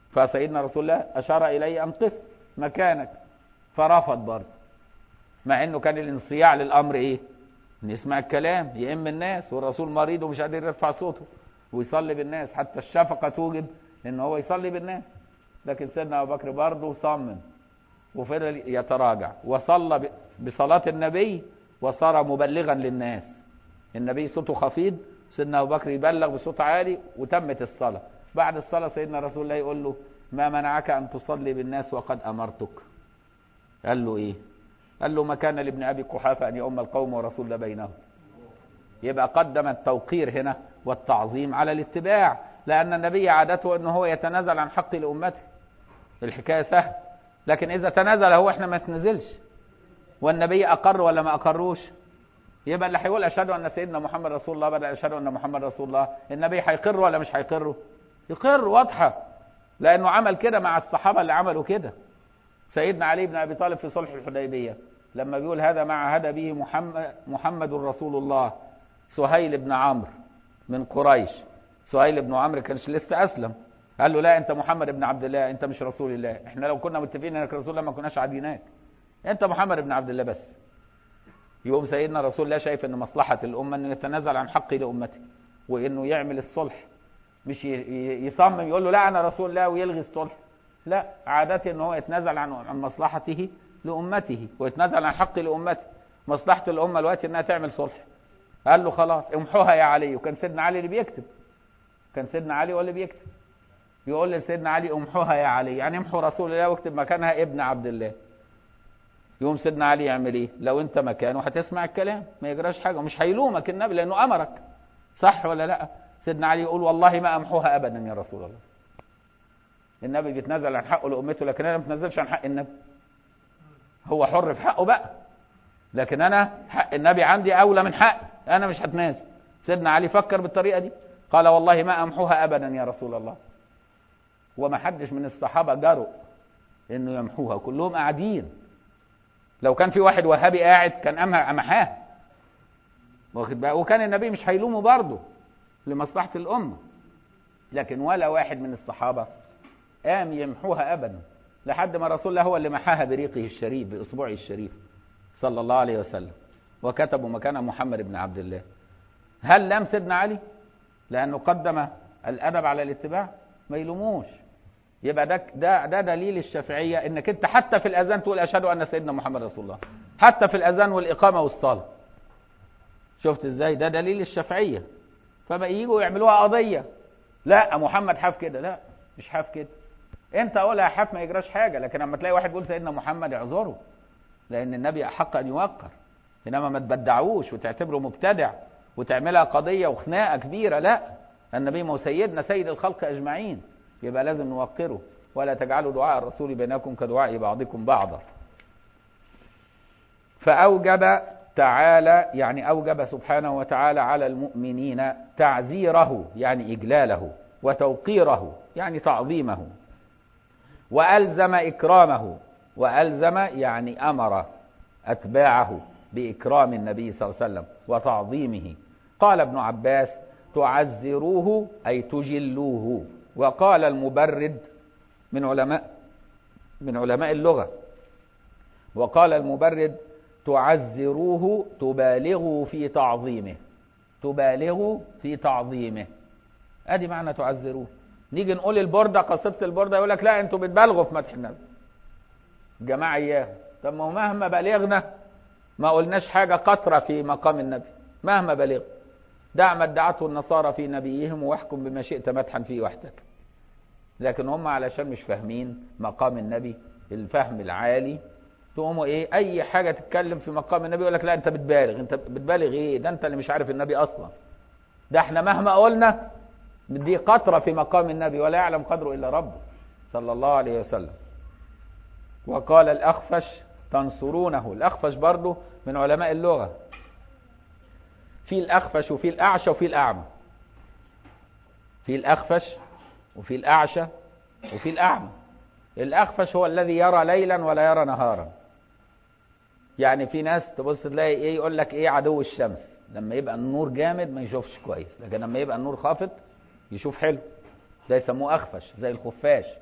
فسيدنا رسول الله أشار إليه أن قف مكانك، فرفض برضه، مع إنه كان الانصياع للأمر إيه؟ نسمع الكلام يئم الناس، والرسول مريض ومش قادر يرفع صوته ويصلي بالناس، حتى الشفقة توجب إن هو يصلي بالناس. لكن سيدنا أبو بكر برضه صمم وفضل يتراجع، وصلى بصلاة النبي وصار مبلغا للناس. النبي صوته خفيض، سيدنا أبو بكر يبلغ بصوت عالي، وتمت الصلاة. بعد الصلاة سيدنا رسول الله يقول له: ما منعك أن تصلي بالناس وقد أمرتك؟ قال له إيه؟ قال له: ما كان لابن أبي قحافة أن يؤم القوم ورسول الله بينهم. يبقى قدم التوقير هنا والتعظيم على الاتباع، لأن النبي عادته أنه هو يتنازل عن حق لأمته. الحكاية سهل، لكن إذا تنازل هو إحنا ما نتنزلش. والنبي أقر ولا ما أقروش؟ يبقى اللي هيقول أشهد أن سيدنا محمد رسول الله بدأ أشهد أن محمد رسول الله، النبي هيقر ولا مش هيقره؟ يقر، واضحة، لأنه عمل كده مع الصحابة اللي عملوا كده. سيدنا علي بن أبي طالب في صلح الحديبية لما بيقول: هذا ما عهد به محمد رسول الله سهيل بن عمرو من قريش. سهيل بن عمرو كانش لسه أسلم، قال له: لا، أنت محمد بن عبد الله، أنت مش رسول الله. إحنا لو كنا متفقين أنك رسول الله ما كناش عاديناك، أنت محمد بن عبد الله بس. يقوم سيدنا رسول الله شايف أن مصلحة الأمة أنه يتنازل عن حقه لأمته، وأنه يعمل الصلح، مش يصمم يقول له: لا أنا رسول الله ويلغي الصلح. لا، عادته أنه يتنازل عن مصلحته لأمته، ويتنازل عن حقه لأمته. مصلحة الأمة الوقت أنها تعمل صلح. قال له: خلاص امحوها يا علي. وكان سيدنا علي اللي بيكتب، كان سيدنا علي هو اللي بيكتب، يقول لسيدنا علي: امحوها يا علي، يعني امحو رسول الله واكتب مكانها ابن عبد الله. يقوم سيدنا علي يعمل ايه؟ لو انت مكانه هتسمع الكلام، ما يجراش حاجه، ومش هيلومك النبي لانه امرك، صح ولا لا؟ سيدنا علي يقول: والله ما امحوها ابدا يا رسول الله. النبي بيتنازل عن حقه لامته، لكن انا ما بتنازلش عن حق النبي. هو حر في حقه بقى، لكن انا حق النبي عندي اولى من حقي، انا مش هتنازل. سيدنا علي فكر بالطريقه دي، قال: والله ما امحوها ابدا يا رسول الله. وما حدش من الصحابه جرؤ انه يمحوها، كلهم قاعدين. لو كان في واحد وهابي قاعد كان امحاه، واخد بقى، وكان النبي مش هيلومه برضه لمصلحه الامه. لكن ولا واحد من الصحابه قام يمحوها ابدا، لحد ما رسول الله هو اللي محاها بريقه الشريف، باصبعه الشريف صلى الله عليه وسلم، وكتبوا مكانها محمد بن عبد الله. هل لام سيدنا علي لانه قدم الادب على الاتباع؟ ما يلوموش. يبقى ده دليل الشافعيه، انك انت حتى في الاذان تقول: اشهد ان سيدنا محمد رسول الله، حتى في الاذان والاقامه والصلاه. شفت ازاي؟ ده دليل الشافعيه. فما ييجوا يعملوها قضيه: لا محمد حاف كده، لا مش حاف كده. انت قولها حاف ما يجراش حاجه، لكن لما تلاقي واحد بيقول سيدنا محمد اعذره، لان النبي احق ان يوقر. انما ما تبدعوش وتعتبره مبتدع وتعملها قضيه وخناقه كبيره، لا. النبي ما هو سيدنا، سيد الخلق اجمعين، يبقى لازم نوقره. ولا تجعلوا دعاء الرسول بينكم كدعاء بعضكم بعضا. فأوجب تعالى، يعني أوجب سبحانه وتعالى على المؤمنين تعزيره، يعني إجلاله، وتوقيره، يعني تعظيمه، وألزم إكرامه. وألزم يعني أمر أتباعه بإكرام النبي صلى الله عليه وسلم وتعظيمه. قال ابن عباس: تعزروه أي تجلوه. وقال المبرد من علماء اللغة، وقال المبرد: تعزروه تبالغوا في تعظيمه. تبالغوا في تعظيمه، ادي معنى تعزروه. نيجي نقول البردة، قصيدة البردة، يقول لك: لا انتوا بتبالغوا في مدح النبي جماعة اياه. طب ما هو مهما بلغنا ما قلناش حاجة قطرة في مقام النبي، مهما بلغ. دع ما ادعته النصارى في نبيهم واحكم بما شئت مدحا فيه وحدك. لكن هم علشان مش فاهمين مقام النبي الفهم العالي، تقوموا ايه؟ اي حاجه تتكلم في مقام النبي يقول لك: لا انت بتبالغ. انت بتبالغ ايه؟ ده انت اللي مش عارف النبي اصلا. ده احنا مهما قلنا دي قطره في مقام النبي، ولا يعلم قدره الا ربه صلى الله عليه وسلم. وقال الاخفش: تنصرونه. الاخفش برضه من علماء اللغه. في الاخفش وفي الاعشى وفي الاعمى. في الاخفش وفي الاعشى وفي الاعمى. الاخفش هو الذي يرى ليلا ولا يرى نهارا. يعني في ناس تبص تلاقي ايه، يقول لك ايه، عدو الشمس، لما يبقى النور جامد ما يشوفش كويس، لكن لما يبقى النور خافت يشوف حلو. ده يسموه اخفش، زي الخفاش.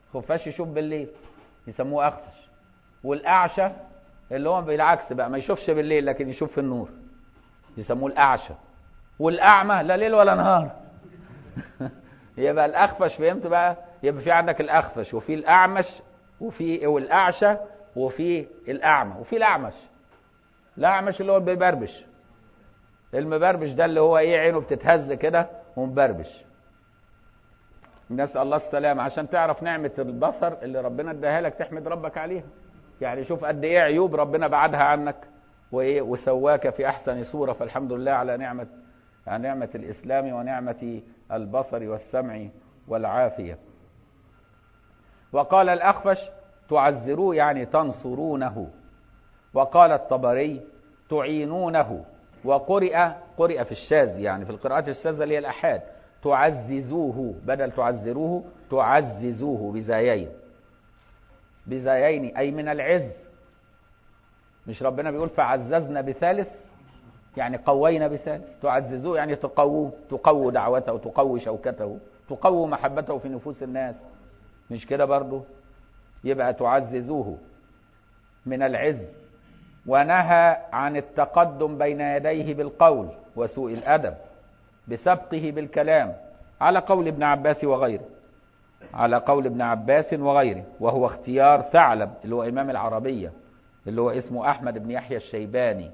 خفاش يشوف بالليل يسموه اخفش. والاعشى اللي هو بالعكس بقى، ما يشوفش بالليل لكن يشوف في النور، يسموه الاعشى. والاعمى لا ليل ولا نهار. يبقى الاخفش فهمت بقى؟ يبقى في عندك الاخفش وفي الاعمش وفي والاعشى وفي الاعمى وفي الاعمش. الاعمش اللي هو بيبربش، المبربش ده اللي هو ايه، عينه بتتهز كده ومبربش. نسأل الله السلامة. عشان تعرف نعمة البصر اللي ربنا اداها لك تحمد ربك عليها. يعني شوف قد ايه عيوب ربنا بعدها عنك وايه وسواك في احسن صورة. فالحمد لله على نعمة الاسلام ونعمة البصر والسمع والعافية. وقال الأخفش تعزروه يعني تنصرونه. وقال الطبري تعينونه. قرئ في الشاذ، يعني في القراءات الشاذة اللي هي الأحاد، تعززوه بدل تعزروه تعززوه بزايين أي من العز. مش ربنا بيقول فعززنا بثالث، يعني قوينا بثالث. تعززوه يعني تقووا دعوته، تقوي شوكته، تقووا محبته في نفوس الناس. مش كده برضو؟ يبقى تعززوه من العز. ونهى عن التقدم بين يديه بالقول وسوء الأدب بسبقه بالكلام، على قول ابن عباس وغيره. وهو اختيار ثعلب اللي هو إمام العربية، اللي هو اسمه أحمد بن يحيى الشيباني.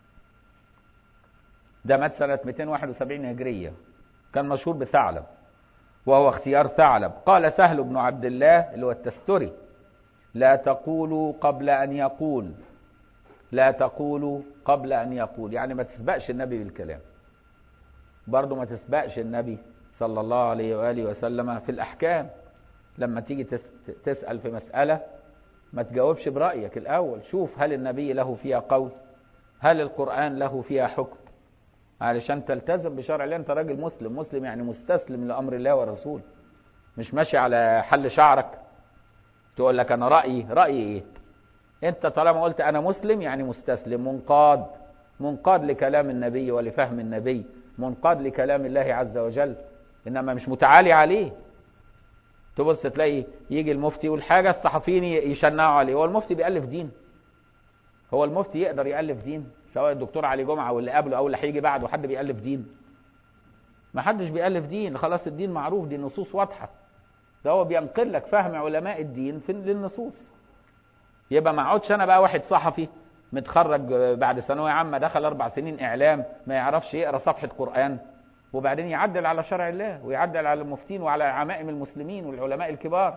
ده مات سنة 271 هجرية، كان مشهور بثعلب. وهو اختيار ثعلب. قال سهل بن عبد الله اللي هو التستري لا تقولوا قبل أن يقول. لا تقولوا قبل أن يقول يعني ما تسبقش النبي بالكلام. برضو ما تسبقش النبي صلى الله عليه وآله وسلم في الأحكام. لما تيجي تسأل في مسألة ما تجاوبش برأيك الأول، شوف هل النبي له فيها قول، هل القرآن له فيها حكم، علشان تلتزم بشرع الله. انت راجل مسلم يعني مستسلم لأمر الله ورسوله، مش ماشي على حل شعرك تقول لك انا رأيي ايه. انت طالما قلت انا مسلم يعني مستسلم، منقاد لكلام النبي ولفهم النبي، منقاد لكلام الله عز وجل، انما مش متعالي عليه. تبص تلاقي يجي المفتي يقول حاجة الصحفيين يشنعوا عليه. هو المفتي بيألف دين؟ هو المفتي يقدر يألف دين؟ سواء الدكتور علي جمعة واللي قبله او اللي هيجي بعده، حد بيألف دين؟ ما حدش بيألف دين. خلاص الدين معروف، دي النصوص واضحة. ده هو بينقل لك فهم علماء الدين للنصوص. يبقى ما اقعدش انا بقى واحد صحفي متخرج بعد ثانويه عامه دخل 4 سنين اعلام ما يعرفش يقرا صفحه قران، وبعدين يعدل على شرع الله ويعدل على المفتين وعلى عمائم المسلمين والعلماء الكبار.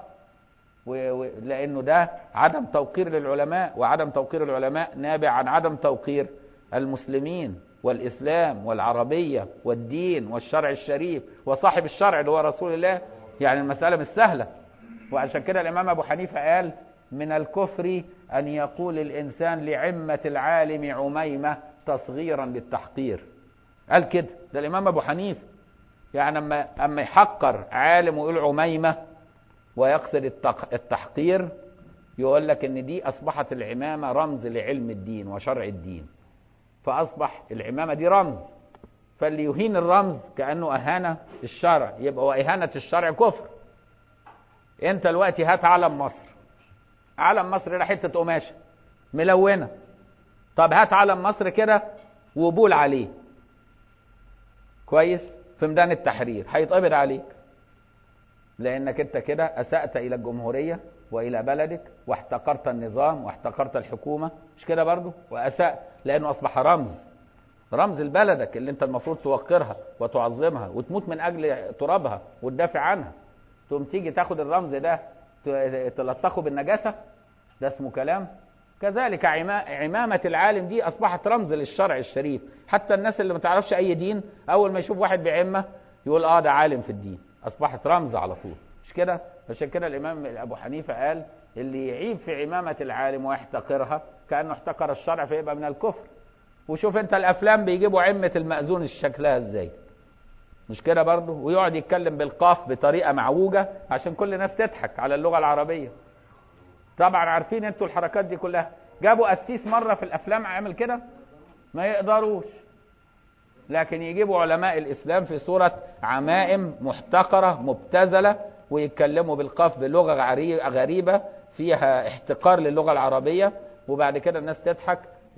لانه ده عدم توقير للعلماء، وعدم توقير العلماء نابع عن عدم توقير المسلمين والاسلام والعربيه والدين والشرع الشريف وصاحب الشرع اللي هو رسول الله. يعني المساله مش سهله. وعشان كده الامام ابو حنيفه قال من الكفر أن يقول الإنسان لعمة العالم عميمة تصغيرا للتحقير. قال كده، ده الإمام أبو حنيفة. يعني أما يحقر عالم ويقول عميمة ويقصد التحقير، يقول لك إن دي أصبحت العمامة رمز لعلم الدين وشرع الدين، فأصبح العمامة دي رمز. فاللي يهين الرمز كأنه أهانة الشرع، يبقى وإهانة الشرع كفر. أنت دلوقتي هات علم مصر، علم مصر ده حته قماشه ملونه. طب هات علم مصر كده وبول عليه كويس في ميدان التحرير، هيتقبض عليك، لانك انت كده اسأت الى الجمهوريه والى بلدك واحتقرت النظام واحتقرت الحكومه. مش كده برضو؟ واسأت لانه اصبح رمز لبلدك اللي انت المفروض توقرها وتعظمها وتموت من اجل ترابها وتدافع عنها. تقوم تيجي تاخد الرمز ده تلطخه بالنجاسة؟ ده اسمه كلام؟ كذلك عمامة العالم دي أصبحت رمز للشرع الشريف. حتى الناس اللي ما تعرفش أي دين أول ما يشوف واحد بعمة يقول ده عالم في الدين، أصبحت رمز على طول. مش كده؟ عشان كده الإمام أبو حنيفة قال اللي يعيب في عمامة العالم ويحتقرها كأنه احتقر الشرع فيبقى من الكفر. وشوف انت الأفلام بيجيبوا عمة المأذون شكلها ازاي، مش كده برضه؟ ويقعد يتكلم بالقاف بطريقة معوجة عشان كل الناس تضحك على اللغة العربية. طبعا عارفين انتوا الحركات دي كلها. جابوا قسيس مرة في الأفلام عامل كده؟ ما يقدروش. لكن يجيبوا علماء الإسلام في صورة عمائم محتقرة مبتذلة ويتكلموا بالقاف بلغة غريبة فيها احتقار للغة العربية، وبعد كده الناس تضحك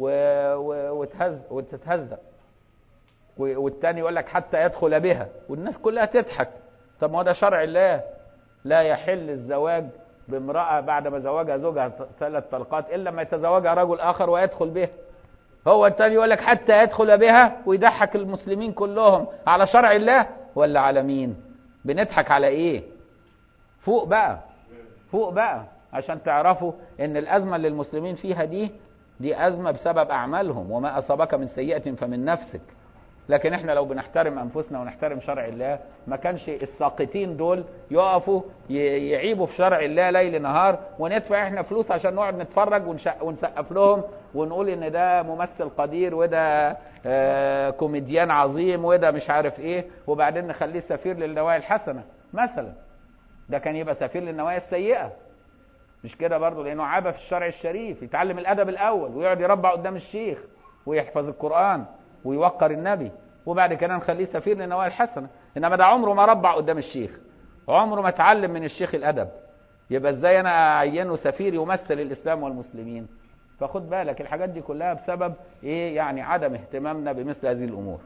وتتهزأ، والتاني يقول لك حتى يدخل بها والناس كلها تضحك. طب ما هو ده شرع الله، لا يحل الزواج بامرأة بعد ما زوجها زوجها 3 طلقات إلا لما يتزوجها رجل آخر ويدخل بها. هو التاني يقول لك حتى يدخل بها ويضحك المسلمين كلهم على شرع الله ولا على مين؟ بنضحك على ايه؟ فوق بقى، فوق بقى، عشان تعرفوا ان الازمة اللي المسلمين فيها دي ازمة بسبب اعمالهم، وما اصابك من سيئة فمن نفسك. لكن احنا لو بنحترم انفسنا ونحترم شرع الله ما كانش الساقطين دول يقفوا يعيبوا في شرع الله ليل نهار، وندفع احنا فلوس عشان نقعد نتفرج ونسقف لهم ونقول ان ده ممثل قدير وده كوميديان عظيم وده مش عارف ايه، وبعدين نخليه سفير للنوايا الحسنة مثلا. ده كان يبقى سفير للنوايا السيئة، مش كده برضه؟ لانه عابه في الشرع الشريف. يتعلم الادب الاول ويقعد يربع قدام الشيخ ويحفظ القرآن ويوقر النبي، وبعد كده نخليه سفير للنوايا الحسنة. انما ده عمره ما ربع قدام الشيخ، عمره ما اتعلم من الشيخ الادب، يبقى ازاي انا اعينه سفير يمثل الاسلام والمسلمين؟ فخد بالك الحاجات دي كلها بسبب ايه؟ يعني عدم اهتمامنا بمثل هذه الامور.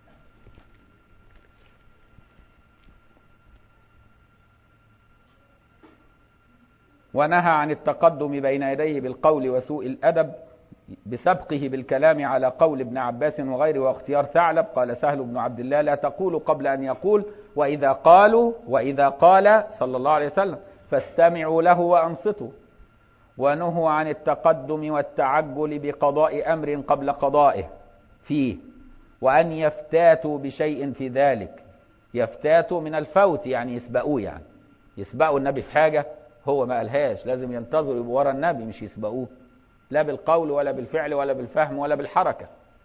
ونهى عن التقدم بين يديه بالقول وسوء الادب بسبقه بالكلام على قول ابن عباس وغيره واختيار ثعلب. قال سهل بن عبد الله: لا تقولوا قبل أن يقول، وإذا قال صلى الله عليه وسلم فاستمعوا له وأنصتوا. ونهوا عن التقدم والتعجل بقضاء أمر قبل قضائه فيه، وأن يفتاتوا بشيء في ذلك. يفتاتوا من الفوت، يعني يسبقوه، يعني يسبقوا النبي في حاجة هو ما قالهاش، لازم ينتظروا يبقوا ورا النبي مش يسبقوه، لا بالقول ولا بالفعل ولا بالفهم ولا بالحركة.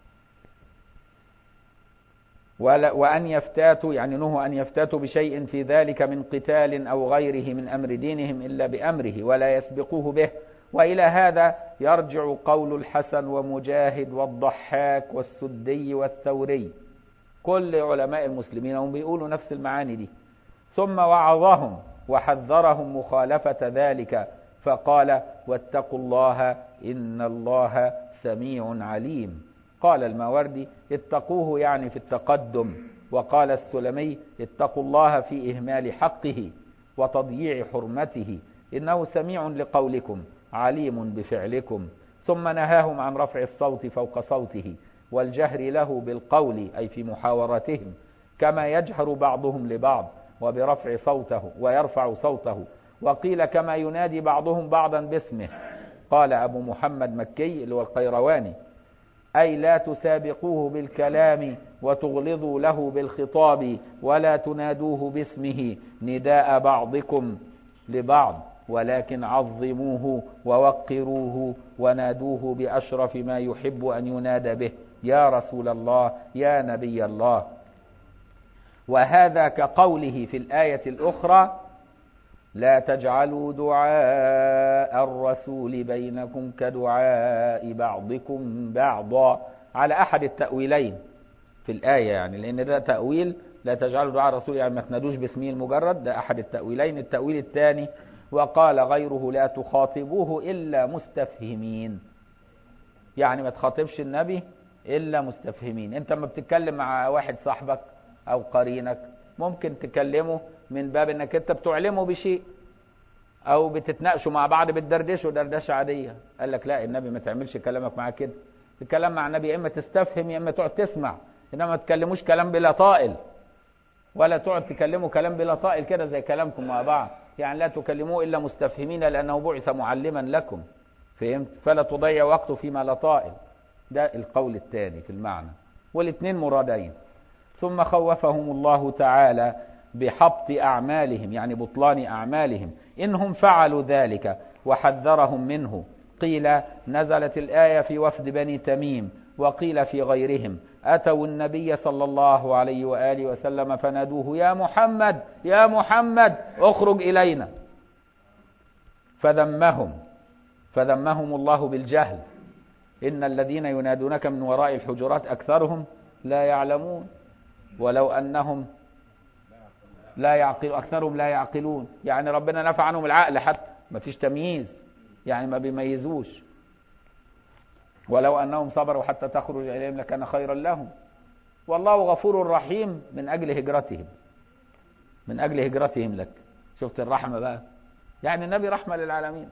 وأن يفتاتوا، يعني نهوا أن يفتاتوا بشيء في ذلك من قتال أو غيره من أمر دينهم إلا بأمره ولا يسبقوه به. وإلى هذا يرجع قول الحسن ومجاهد والضحاك والسدي والثوري، كل علماء المسلمين هم بيقولوا نفس المعاني دي. ثم وعظهم وحذرهم مخالفة ذلك فقال: واتقوا الله إن الله سميع عليم. قال الماوردي: اتقوه يعني في التقدم. وقال السلمي: اتقوا الله في إهمال حقه وتضييع حرمته، إنه سميع لقولكم عليم بفعلكم. ثم نهاهم عن رفع الصوت فوق صوته والجهر له بالقول، أي في محاورتهم، كما يجهر بعضهم لبعض وبرفع صوته ويرفع صوته. وقيل كما ينادي بعضهم بعضا باسمه. قال أبو محمد مكي اللي هو القيرواني: أي لا تسابقوه بالكلام وتغلظوا له بالخطاب، ولا تنادوه باسمه نداء بعضكم لبعض، ولكن عظموه ووقروه ونادوه بأشرف ما يحب أن ينادى به: يا رسول الله، يا نبي الله. وهذا كقوله في الآية الأخرى: لا تجعلوا دعاء الرسول بينكم كدعاء بعضكم بعضا، على أحد التأويلين في الآية، يعني لأن ده تأويل لا تجعلوا دعاء الرسول يعني ما تنادوش باسمه المجرد، ده أحد التأويلين. التأويل الثاني: وقال غيره لا تخاطبوه إلا مستفهمين، يعني ما تخاطبش النبي إلا مستفهمين. أنت ما بتتكلم مع واحد صاحبك أو قرينك ممكن تكلمه من باب انك انت بتعلمه بشيء، او بتتناقشوا مع بعض بتدردشوا دردشه عاديه. قال لك لا، النبي ما تعملش كلامك معاه كده. الكلام مع النبي يا اما تستفهم يا اما تقعد تسمع، انما ما تكلموش كلام بلا طائل، ولا تقعد تكلموا كلام بلا طائل كده زي كلامكم مع بعض. يعني لا تكلموه الا مستفهمين لانه بعث معلما لكم، فهمت؟ فلا تضيع وقته فيما لا طائل. ده القول الثاني في المعنى، والاثنين مرادين. ثم خوفهم الله تعالى بحبط أعمالهم، يعني بطلان أعمالهم إنهم فعلوا ذلك، وحذرهم منه. قيل نزلت الآية في وفد بني تميم، وقيل في غيرهم: أتوا النبي صلى الله عليه وآله وسلم فنادوه: يا محمد يا محمد اخرج إلينا، فذمهم الله بالجهل: إن الذين ينادونك من وراء الحجرات أكثرهم لا يعلمون ولو أنهم لا يعقل أكثرهم لا يعقلون، يعني ربنا نفى عنهم العقل حتى، ما فيش تمييز، يعني ما بيميزوش. ولو أنهم صبروا حتى تخرج إليهم لكان خيرا لهم. والله غفور رحيم من أجل هجرتهم، من أجل هجرتهم لك. شفت الرحمة بقى، يعني النبي رحمة للعالمين.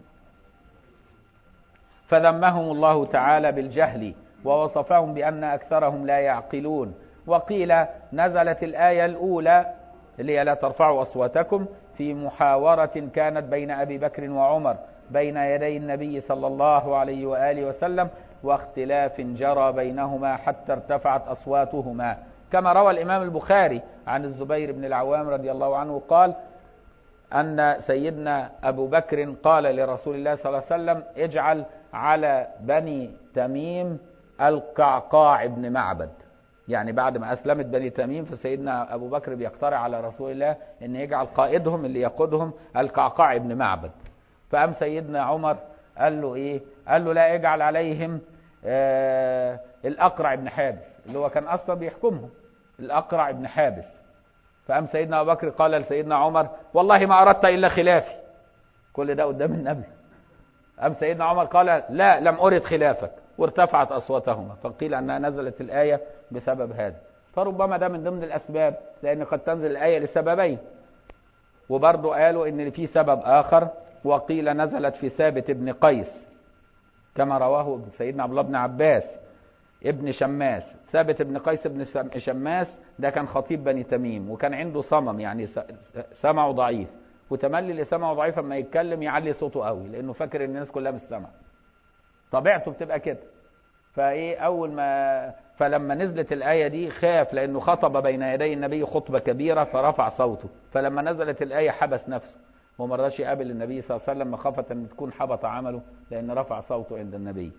فذمهم الله تعالى بالجهل ووصفهم بأن أكثرهم لا يعقلون. وقيل نزلت الآية الأولى اللي هي لا ترفعوا أصواتكم في محاورة كانت بين أبي بكر وعمر بين يدي النبي صلى الله عليه وآله وسلم، واختلاف جرى بينهما حتى ارتفعت أصواتهما، كما روى الإمام البخاري عن الزبير بن العوام رضي الله عنه قال أن سيدنا أبو بكر قال لرسول الله صلى الله عليه وسلم اجعل على بني تميم القعقاع بن معبد. يعني بعد ما أسلمت بني تميم فسيدنا أبو بكر بيقترح على رسول الله أن يجعل قائدهم اللي يقودهم القعقاع بن معبد. فأم سيدنا عمر قال له إيه؟ قال له لا، اجعل عليهم الأقرع بن حابس اللي هو كان أصلا بيحكمهم، الأقرع بن حابس. فأم سيدنا أبو بكر قال لسيدنا عمر والله ما أردت إلا خلافي. كل ده قدام النبي. أم سيدنا عمر قال لا، لم أرد خلافك، وارتفعت أصواتهما. فقيل أنها نزلت الآية بسبب هذا. فربما ده من ضمن الأسباب، لأن قد تنزل الآية لسببين. وبرضو قالوا إن في سبب آخر، وقيل نزلت في ثابت بن قيس كما رواه سيدنا عبد الله بن عباس ابن شماس. ثابت بن قيس بن شماس ده كان خطيب بني تميم، وكان عنده صمم، يعني سمعه ضعيف، وتملي اللي سمعه ضعيف اما يتكلم يعلي صوته قوي لانه فاكر ان الناس كلها بالسمع، طبيعته بتبقى كده. فايه فلما نزلت الايه دي خاف، لانه خطب بين يدي النبي خطبه كبيره فرفع صوته، فلما نزلت الايه حبس نفسه وما رضاش يقابل النبي صلى الله عليه وسلم مخافه ان تكون حبط عمله لان رفع صوته عند النبي.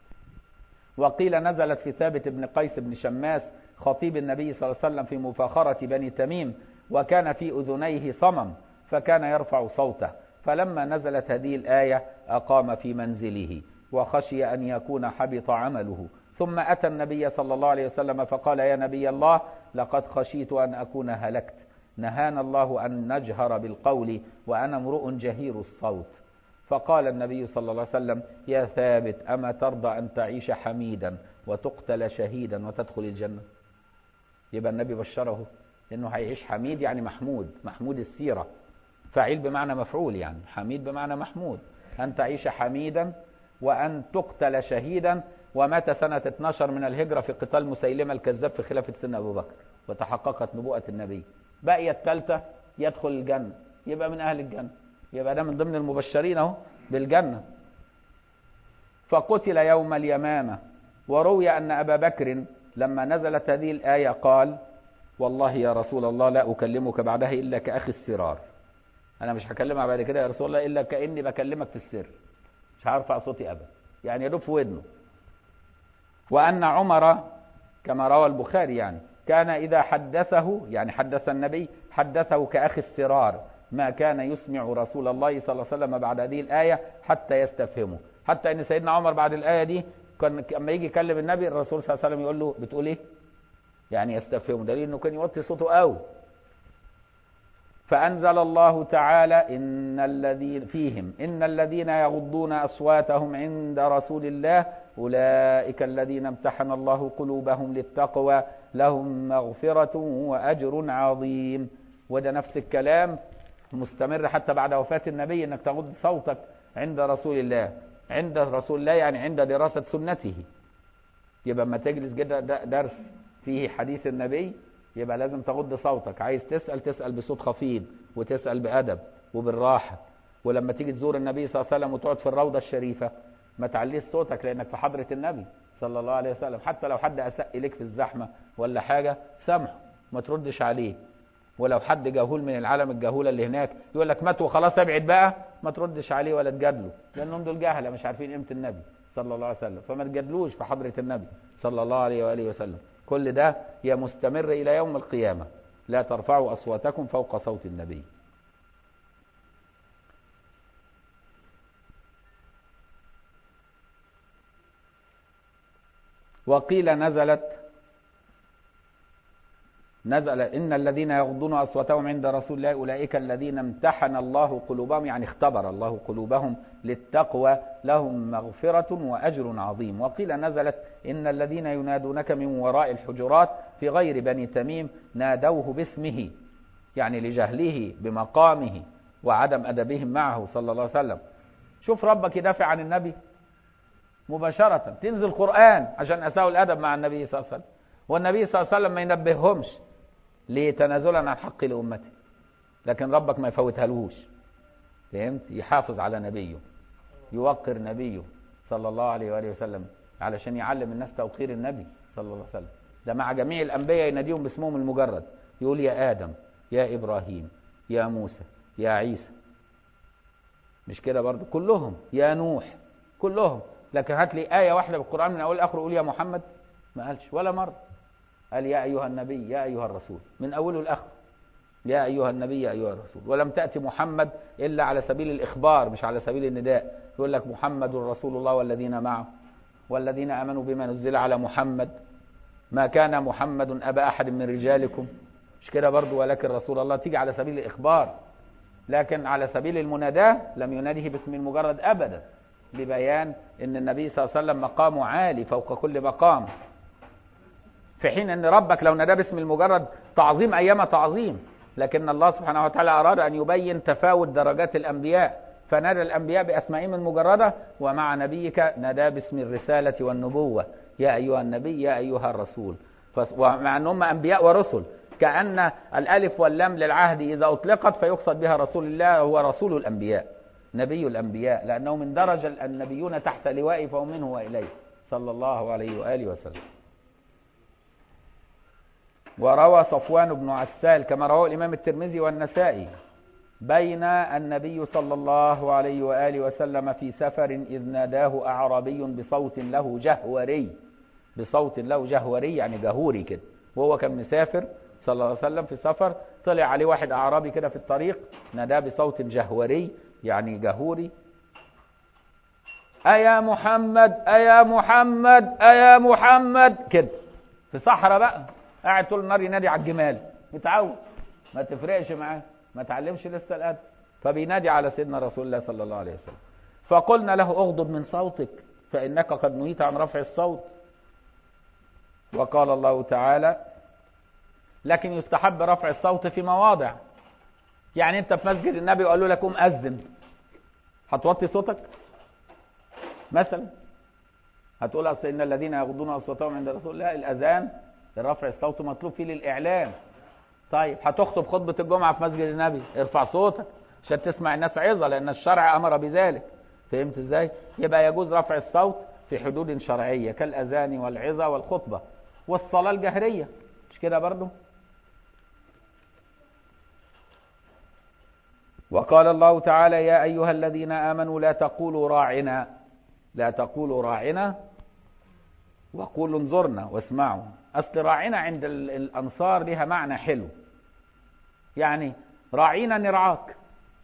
وقيل نزلت في ثابت بن قيس بن شماس خطيب النبي صلى الله عليه وسلم في مفاخرة بني تميم، وكان في أذنيه صمم فكان يرفع صوته، فلما نزلت هذه الآية أقام في منزله وخشي أن يكون حبط عمله، ثم أتى النبي صلى الله عليه وسلم فقال يا نبي الله لقد خشيت أن أكون هلكت، نهانا الله أن نجهر بالقول وأنا امرؤ جهير الصوت. فقال النبي صلى الله عليه وسلم يا ثابت أما ترضى أن تعيش حميدا وتقتل شهيدا وتدخل الجنة؟ يبقى النبي بشره إنه هيعيش حميد، يعني محمود، محمود السيرة، فاعل بمعنى مفعول، يعني حميد بمعنى محمود. أن تعيش حميدا وأن تقتل شهيدا. ومات سنة 12 من الهجرة في قتال مسيلمة الكذاب في خلافة سيدنا أبو بكر، وتحققت نبوءة النبي. بقي الثالثة يدخل الجنة، يبقى من أهل الجنة، يبقى ده من ضمن المبشرين اهو بالجنة. فقتل يوم اليمامة. وروي أن أبا بكر لما نزلت هذه الآية قال والله يا رسول الله لا أكلمك بعدها إلا كأخي السرار، أنا مش هكلمك بعد كده يا رسول الله إلا كأني بكلمك في السر، مش هرفع صوتي أبدا، يعني يدوب في ودنه. وأن عمر كما روى البخاري يعني كان إذا حدثه، يعني حدث النبي، حدثه كأخي السرار، ما كان يسمع رسول الله صلى الله عليه وسلم بعد هذه الآية حتى يستفهمه. حتى أن سيدنا عمر بعد الآية دي كان لما يجي يكلم النبي الرسول صلى الله عليه وسلم يقول له بتقول إيه؟ يعني يستفهمه، دليل أنه كان يوطي صوته قوي. فأنزل الله تعالى إن الذين فيهم إن الذين يغضون أصواتهم عند رسول الله أولئك الذين امتحن الله قلوبهم للتقوى لهم مغفرة وأجر عظيم. وده نفس الكلام مستمر حتى بعد وفاة النبي، إنك تغض صوتك عند رسول الله، عند رسول الله يعني عند دراسة سنته. يبقى ما تجلس كده درس فيه حديث النبي يبقى لازم تغض صوتك، عايز تسأل بصوت خفيض وتسأل بأدب وبالراحة. ولما تيجي تزور النبي صلى الله عليه وسلم وتقعد في الروضة الشريفة ما تعليش صوتك لأنك في حضرة النبي صلى الله عليه وسلم. حتى لو حد أساء إليك في الزحمة ولا حاجة سامحه، ما تردش عليه. ولو حد جهول من العالم الجهولة اللي هناك يقول لك مات وخلاص ابعد بقى، ما تردش عليه ولا تجادله، لأنهم دول جهلة مش عارفين قيمة النبي صلى الله عليه وسلم، فما تجادلوش في حضرة النبي صلى الله عليه وآله وسلم. كل ده مستمر إلى يوم القيامة. لا ترفعوا أصواتكم فوق صوت النبي. وقيل نزلت نزل إن الذين يغضون أصواتهم عند رسول الله أولئك الذين امتحن الله قلوبهم، يعني اختبر الله قلوبهم للتقوى لهم مغفرة وأجر عظيم. وقيل نزلت إن الذين ينادونك من وراء الحجرات في غير بني تميم نادوه باسمه، يعني لجهله بمقامه وعدم أدبهم معه صلى الله عليه وسلم. شوف ربك يدافع عن النبي مباشرة، تنزل قرآن عشان أساءوا الأدب مع النبي صلى الله عليه وسلم، والنبي صلى الله عليه وسلم ما ينبههمش ليه؟ تنازلا عن حق لأمته. لكن ربك ما يفوتها لهوش، فهمت؟ يحافظ على نبيه، يوقر نبيه صلى الله عليه وآله وسلم، علشان يعلم الناس توقير النبي صلى الله عليه وسلم. ده مع جميع الأنبياء يناديهم باسمهم المجرد، يقول يا آدم، يا إبراهيم، يا موسى، يا عيسى، مش كده برضه؟ كلهم يا نوح، كلهم. لكن هات لي آية واحدة بالقرآن من أول آخره يقول يا محمد، ما قالش ولا مرة. قال يا أيها النبي، يا أيها الرسول، من أوله لآخره يا أيها النبي يا أيها الرسول. ولم تأتي محمد إلا على سبيل الإخبار مش على سبيل النداء. يقول لك محمد رسول الله والذين معه والذين آمنوا بما نزل على محمد، ما كان محمد أبا أحد من رجالكم، مش كده برضو؟ ولكن رسول الله، تيجي على سبيل الإخبار. لكن على سبيل المناداة لم يناده باسم المجرد أبدا، لبيان أن النبي صلى الله عليه وسلم مقامه عالي فوق كل مقام، في حين أن ربك لو ناداه باسم المجرد تعظيم أيام تعظيم. لكن الله سبحانه وتعالى أراد أن يبين تفاوت درجات الأنبياء، فنادى الأنبياء بأسمائهم المجردة، ومع نبيك ناداه باسم الرسالة والنبوة، يا أيها النبي يا أيها الرسول. ومع أنهم أنبياء ورسل، كأن الألف واللام للعهد إذا أطلقت فيقصد بها رسول الله، هو رسول الأنبياء نبي الأنبياء، لأنه من درجة النبيون تحت لوائه فهم منه وإليه صلى الله عليه وآله وسلم. وروى صفوان بن عسال كما رواه الإمام الترمذي والنسائي: بين النبي صلى الله عليه وآله وسلم في سفر إذ ناداه أعرابي بصوت له جهوري، بصوت له جهوري يعني جهوري كده، وهو كان مسافر صلى الله عليه وسلم في سفر، طلع عليه واحد أعرابي كده في الطريق ناداه بصوت جهوري يعني جهوري: أيا محمد أيا محمد أيا محمد، كده في صحراء بقى، قاعد طول النهار ينادي على الجمال، متعود، ما تفرقش معاه، ما تعلمش لسه الأدب، فبينادي على سيدنا رسول الله صلى الله عليه وسلم. فقلنا له اغضض من صوتك فإنك قد نهيت عن رفع الصوت. وقال الله تعالى: لكن يستحب رفع الصوت في مواضع. يعني انت في مسجد النبي وقالوا لك قوم أذن، هتوطي صوتك مثلا؟ هتقول أصل إن الذين يغضون أصواتهم عند رسول الله، الأذان رفع الصوت مطلوب فيه للإعلام. طيب هتخطب خطبة الجمعة في مسجد النبي، ارفع صوتك عشان تسمع الناس عظة، لأن الشرع أمر بذلك. فهمت ازاي؟ يبقى يجوز رفع الصوت في حدود شرعية كالأذان والعظة والخطبة والصلاة الجهرية، مش كده برضو؟ وقال الله تعالى: يا أيها الذين آمنوا لا تقولوا راعنا، لا تقولوا راعنا وقولوا انظرنا واسمعوا. أصل راعنا عند الأنصار لها معنى حلو، يعني راعينا نرعاك.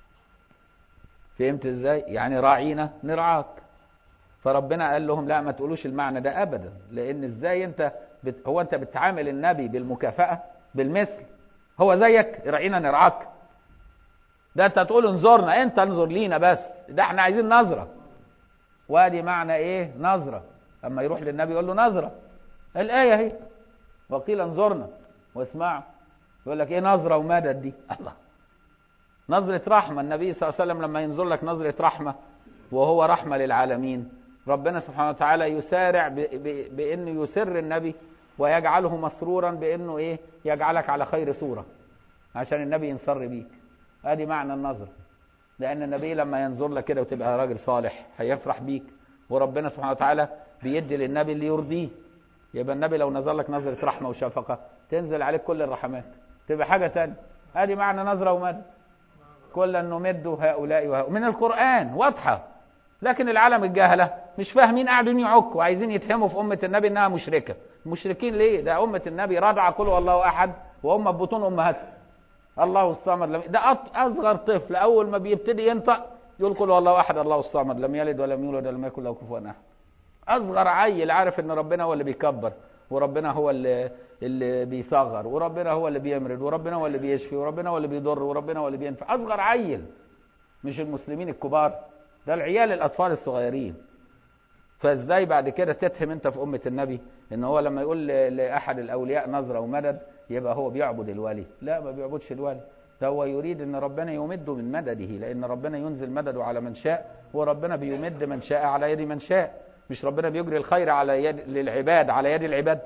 فهمت ازاي؟ يعني راعينا نرعاك. فربنا قال لهم لا، ما تقولوش المعنى ده أبدا، لأن ازاي انت هو انت بتعامل النبي بالمكافأة بالمثل، هو زيك راعينا نرعاك، ده انت تقول انظرنا، انت انظر لينا بس، ده احنا عايزين نظرة. وادي معنى ايه نظرة، اما يروح للنبي يقول له نظرة، الآية هي وقيل انظرنا واسمعوا. يقول لك ايه نظرة ومدد دي؟ الله، نظرة رحمة. النبي صلى الله عليه وسلم لما ينظر لك نظرة رحمة وهو رحمة للعالمين، ربنا سبحانه وتعالى يسارع بأنه يسر النبي ويجعله مسرورا بأنه ايه يجعلك على خير صورة عشان النبي ينصر بيك. ادي معنى النظر، لأن النبي لما ينظر لك كده وتبقى راجل صالح هيفرح بيك، وربنا سبحانه وتعالى بيدي للنبي اللي يرضيه. يبقى النبي لو نظر لك نظرة رحمة وشفقة تنزل عليك كل الرحمات، تبقى حاجة تانية. ادي معنى نظرة ومد، كلا نمد هؤلاء وهؤلاء من القرآن واضحة. لكن العالم الجاهلة مش فاهمين، قاعدين يعكوا وعايزين يتهموا في أمة النبي إنها مشركة. المشركين ليه؟ ده أمة النبي رضع كل والله أحد وهم ببطون أمهاتهم، الله الصمد. ده أصغر طفل أول ما بيبتدي ينطق يقول قل والله أحد الله الصمد لم يلد ولم يولد ولم يكن له كفوا أحد. أصغر عيل عارف إن ربنا هو اللي بيكبر وربنا هو اللي بيصغر، وربنا هو اللي بيمرض، وربنا هو اللي بيشفي، وربنا هو اللي بيضر، وربنا هو اللي بينفع. اصغر عيل، مش المسلمين الكبار، ده العيال الاطفال الصغيرين. فازاي بعد كده تتهم انت في امة النبي ان هو لما يقول لاحد الاولياء نظرة ومدد يبقى هو بيعبد الولي؟ لا، ما بيعبدش الولي، ده هو يريد ان ربنا يمده من مدده، لان ربنا ينزل مدده على من شاء، وربنا بيمد من شاء على يد من شاء. مش ربنا بيجري الخير على يد للعباد على يد العباد؟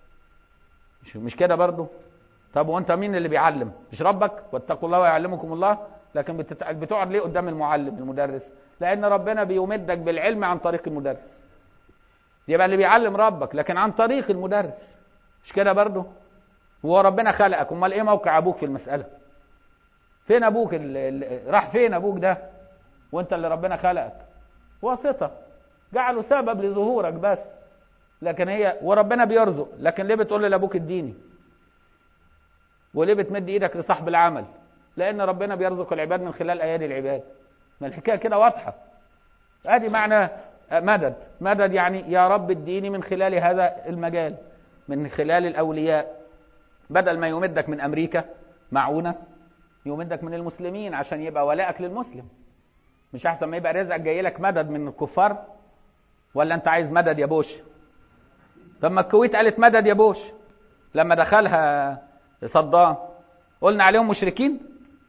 مش كده برضه؟ طب وانت مين اللي بيعلم؟ مش ربك؟ واتقوا الله ويعلمكم الله. لكن بتقعد ليه قدام المعلم المدرس؟ لان ربنا بيمدك بالعلم عن طريق المدرس، يبقى اللي بيعلم ربك لكن عن طريق المدرس. مش كده برضه؟ هو ربنا خلقك، امال ايه موقع ابوك في المسألة؟ فين ابوك؟ راح فين ابوك ده وانت اللي ربنا خلقك؟ واسطة، جعله سبب لظهورك بس. لكن هي وربنا بيرزق، لكن ليه بتقول لابوك اديني؟ وليه بتمد ايدك لصاحب العمل؟ لان ربنا بيرزق العباد من خلال ايادي العباد. ما الحكايه كده واضحه. ادي معنى مدد. مدد يعني يا رب اديني من خلال هذا المجال، من خلال الاولياء. بدل ما يمدك من امريكا معونه، يمدك من المسلمين عشان يبقى ولائك للمسلم. مش احسن ما يبقى رزقك جاي لك مدد من الكفار؟ ولا انت عايز مدد يا بوش؟ طب ما الكويت قالت مدد يا بوش لما دخلها صدام، قلنا عليهم مشركين؟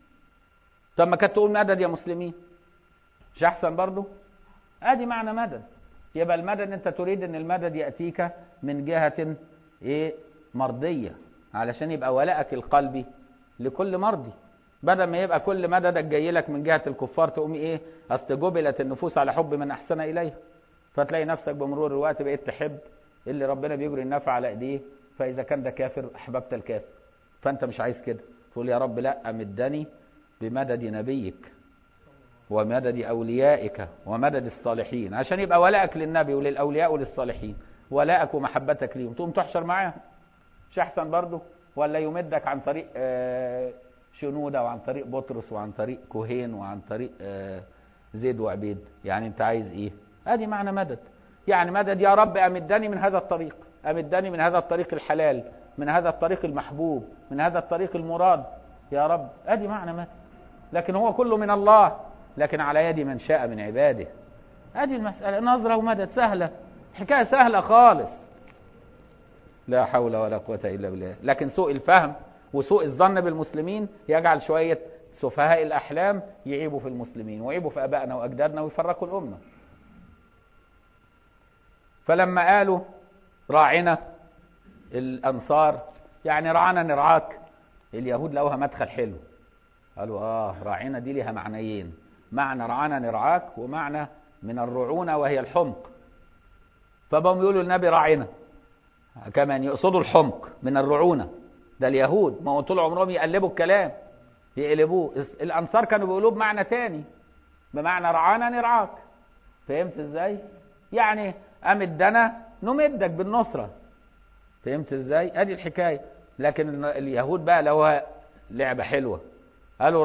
طب ما كانت تقول مدد يا مسلمين؟ مش احسن برضو؟ ادي معنى مدد. يبقى المدد انت تريد ان المدد ياتيك من جهه ايه؟ مرضيه، علشان يبقى ولائك القلبي لكل مرضي. بدل ما يبقى كل مددك جاي لك من جهه الكفار تقوم ايه؟ اصل جبلت النفوس على حب من احسن اليها، فتلاقي نفسك بمرور الوقت بقيت تحب اللي ربنا بيجري النفع على ايديه. فاذا كان ده كافر احببت الكافر، فانت مش عايز كده. تقول يا رب لا، امدني بمدد نبيك ومدد اوليائك ومدد الصالحين، عشان يبقى ولائك للنبي وللاولياء وللصالحين، ولائك ومحبتك ليهم، تقوم تحشر معاهم. مش احسن برضه؟ ولا يمدك عن طريق شنودة، وعن طريق بطرس، وعن طريق كوهين، وعن طريق زيد وعبيد؟ يعني انت عايز ايه؟ ادي معنى مدد. يعني مدد يا رب امدني من هذا الطريق، امدني من هذا الطريق الحلال، من هذا الطريق المحبوب، من هذا الطريق المراد يا رب. ادي معنى مدد. لكن هو كله من الله، لكن على يد من شاء من عباده. ادي المسألة، نظرة ومدد، سهلة، حكاية سهلة خالص. لا حول ولا قوة الا بالله. لكن سوء الفهم وسوء الظن بالمسلمين يجعل شوية سفهاء الاحلام يعيبوا في المسلمين ويعيبوا في ابائنا واجدادنا ويفرقوا الامة. فلما قالوا راعنا الانصار، يعني رعانا نرعاك، اليهود لقوها مدخل حلو، قالوا راعنا دي لها معنيين: معنى رعانا نرعاك، ومعنى من الرعونة وهي الحمق. فبهم يقولوا النبي راعنا، كمان يقصدوا الحمق من الرعونة. ده اليهود ما هو طول عمرهم يقلبوا الكلام، يقلبوه. الانصار كانوا بيقولوا بمعنى تاني، بمعنى رعانا نرعاك. فهمت ازاي؟ يعني امدنا نمدك بالنصرة. فهمت ازاي؟ ادي الحكاية. لكن اليهود بقى لو لعبة حلوة، قالوا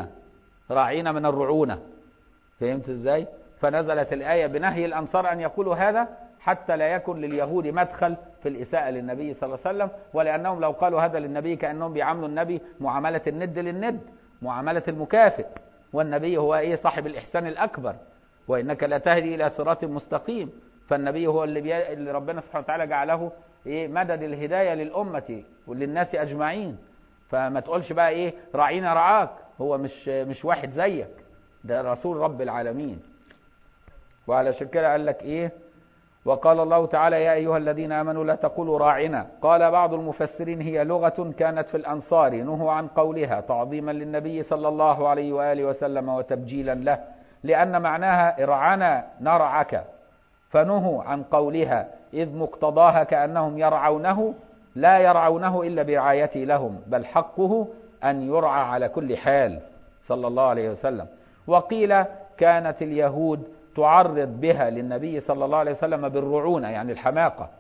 راعينا من الرعونة. فهمت ازاي؟ فنزلت الآية بنهي الأنصار أن يقولوا هذا، حتى لا يكن لليهود مدخل في الإساءة للنبي صلى الله عليه وسلم. ولأنهم لو قالوا هذا للنبي كأنهم بيعاملوا النبي معاملة الند للند، معاملة المكافئ. والنبي هو ايه؟ صاحب الإحسان الأكبر، وإنك لا تهدي إلى صراط مستقيم. فالنبي هو اللي ربنا سبحانه وتعالى جعله ايه؟ مدد الهداية للأمة وللناس أجمعين. فما تقولش بقى ايه راعينا رعاك، هو مش واحد زيك، ده رسول رب العالمين. وعلى كده قال لك ايه؟ وقال الله تعالى يا أيها الذين آمنوا لا تقولوا راعنا. قال بعض المفسرين هي لغة كانت في الأنصار نهوا عن قولها تعظيما للنبي صلى الله عليه وآله وسلم وتبجيلا له، لأن معناها ارعنا نرعك، فنهوا عن قولها إذ مقتضاها كأنهم يرعونه، لا يرعونه إلا برعايته لهم، بل حقه أن يرعى على كل حال صلى الله عليه وسلم. وقيل كانت اليهود تعرض بها للنبي صلى الله عليه وسلم بالرعونة، يعني الحماقة،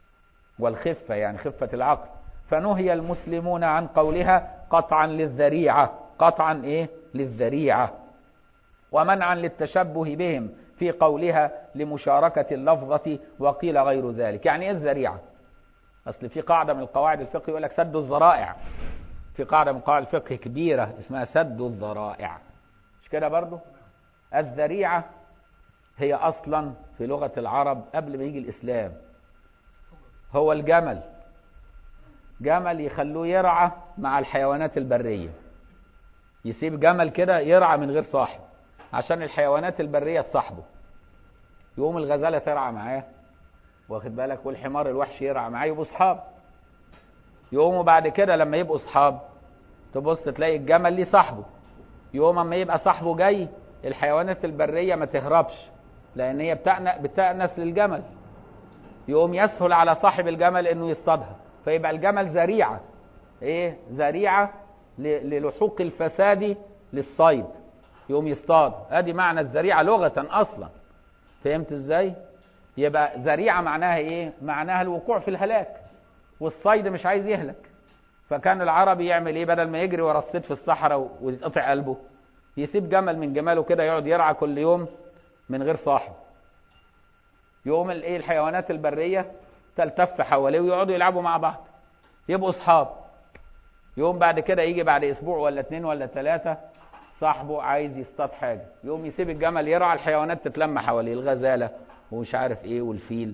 والخفة يعني خفة العقل، فنهي المسلمون عن قولها قطعا للذريعة. قطعا ايه؟ للذريعة، ومنعا للتشبه بهم في قولها لمشاركة اللفظة. وقيل غير ذلك. يعني ايه الذريعة؟ اصل في قاعده من القواعد الفقه يقول لك سد الذرائع. في قاعده من قواعد الفقه كبيره اسمها سد الذرائع، مش كده برضو؟ الذريعه هي اصلا في لغه العرب قبل ما يجي الاسلام هو الجمل. جمل يخلوه يرعى مع الحيوانات البريه، يسيب جمل كده يرعى من غير صاحب عشان الحيوانات البريه تصاحبه. يقوم الغزاله ترعى معاه، واخد بالك، والحمار الوحشي يرعى معاه، يبقوا اصحاب. يقوموا بعد كده لما يبقوا اصحاب تبص تلاقي الجمل ليه صاحبه. يقوم اما يبقى صاحبه جاي الحيوانات البريه ما تهربش لان هي بتأنس للجمل. يقوم يسهل على صاحب الجمل انه يصطادها، فيبقى الجمل ذريعه. ايه؟ ذريعه للحوق الفساد للصيد، يقوم يصطاد. ادي معنى الذريعه لغه اصلا. فهمت ازاي؟ يبقى ذريعه معناها ايه؟ معناها الوقوع في الهلاك، والصيد مش عايز يهلك. فكان العربي يعمل ايه؟ بدل ما يجري ورا الصيد في الصحراء ويتقطع قلبه، يسيب جمل من جماله كده يقعد يرعى كل يوم من غير صاحب. يقوم الايه؟ الحيوانات البريه تلتف حواليه ويقعدوا يلعبوا مع بعض، يبقوا اصحاب. يقوم بعد كده يجي بعد اسبوع ولا 2 ولا 3 صاحبه عايز يصطاد حاجه، يقوم يسيب الجمل يرعى، الحيوانات تتلم حواليه، الغزاله ومش عارف ايه والفيل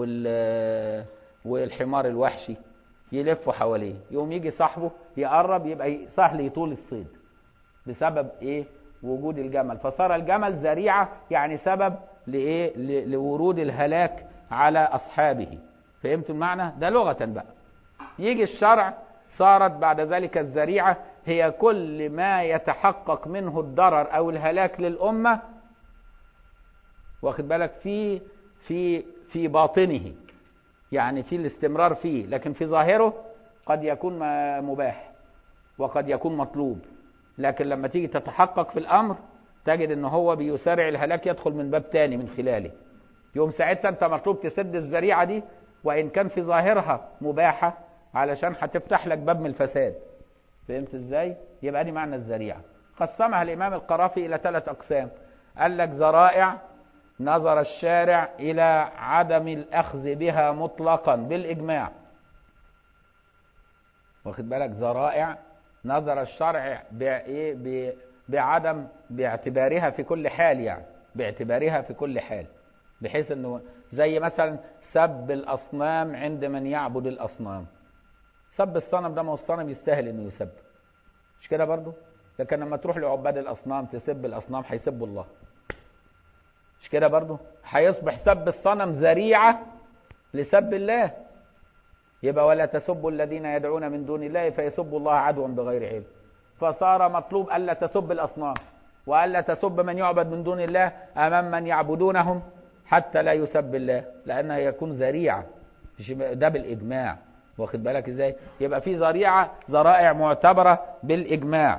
والحمار الوحشي يلفوا حواليه. يقوم يجي صاحبه يقرب، يبقى سهل يطول الصيد بسبب ايه؟ وجود الجمل. فصار الجمل ذريعه يعني سبب لايه؟ لورود الهلاك على اصحابه. فهمت المعنى ده لغه بقى؟ يجي الشرع صارت بعد ذلك الذريعه هي كل ما يتحقق منه الضرر او الهلاك للامه، واخد بالك، في باطنه، يعني في الاستمرار فيه، لكن في ظاهره قد يكون مباح وقد يكون مطلوب. لكن لما تيجي تتحقق في الامر تجد ان هو بيسارع الهلاك، يدخل من باب تاني من خلاله. يوم ساعتها انت مطلوب تسد الذريعه دي وان كان في ظاهرها مباحه، علشان هتفتح لك باب من الفساد. فهمت ازاي؟ يبقى دي معنى الذريعه. قسمها الامام القرافي الى 3 اقسام. قال لك ذرائع نظر الشارع الى عدم الاخذ بها مطلقا بالاجماع، واخد بالك، ذرائع نظر الشرع بعدم باعتبارها في كل حال، يعني باعتبارها في كل حال، بحيث انه زي مثلا سب الاصنام عند من يعبد الاصنام. سب الصنم ده، ما هو الصنم يستاهل انه يسب، مش كده برضه؟ لكن لما تروح لعباد الاصنام تسب الاصنام هيسبوا الله، مش كده برضه؟ هيصبح سب الصنم ذريعه لسب الله. يبقى ولا تسبوا الذين يدعون من دون الله فيسبوا الله عدوا بغير علم. فصار مطلوب الا تسب الاصنام والا تسب من يعبد من دون الله امام من يعبدونهم حتى لا يسب الله، لانها يكون ذريعه. ده بالاجماع، واخد بالك ازاي؟ يبقى في ذرائع معتبره بالاجماع.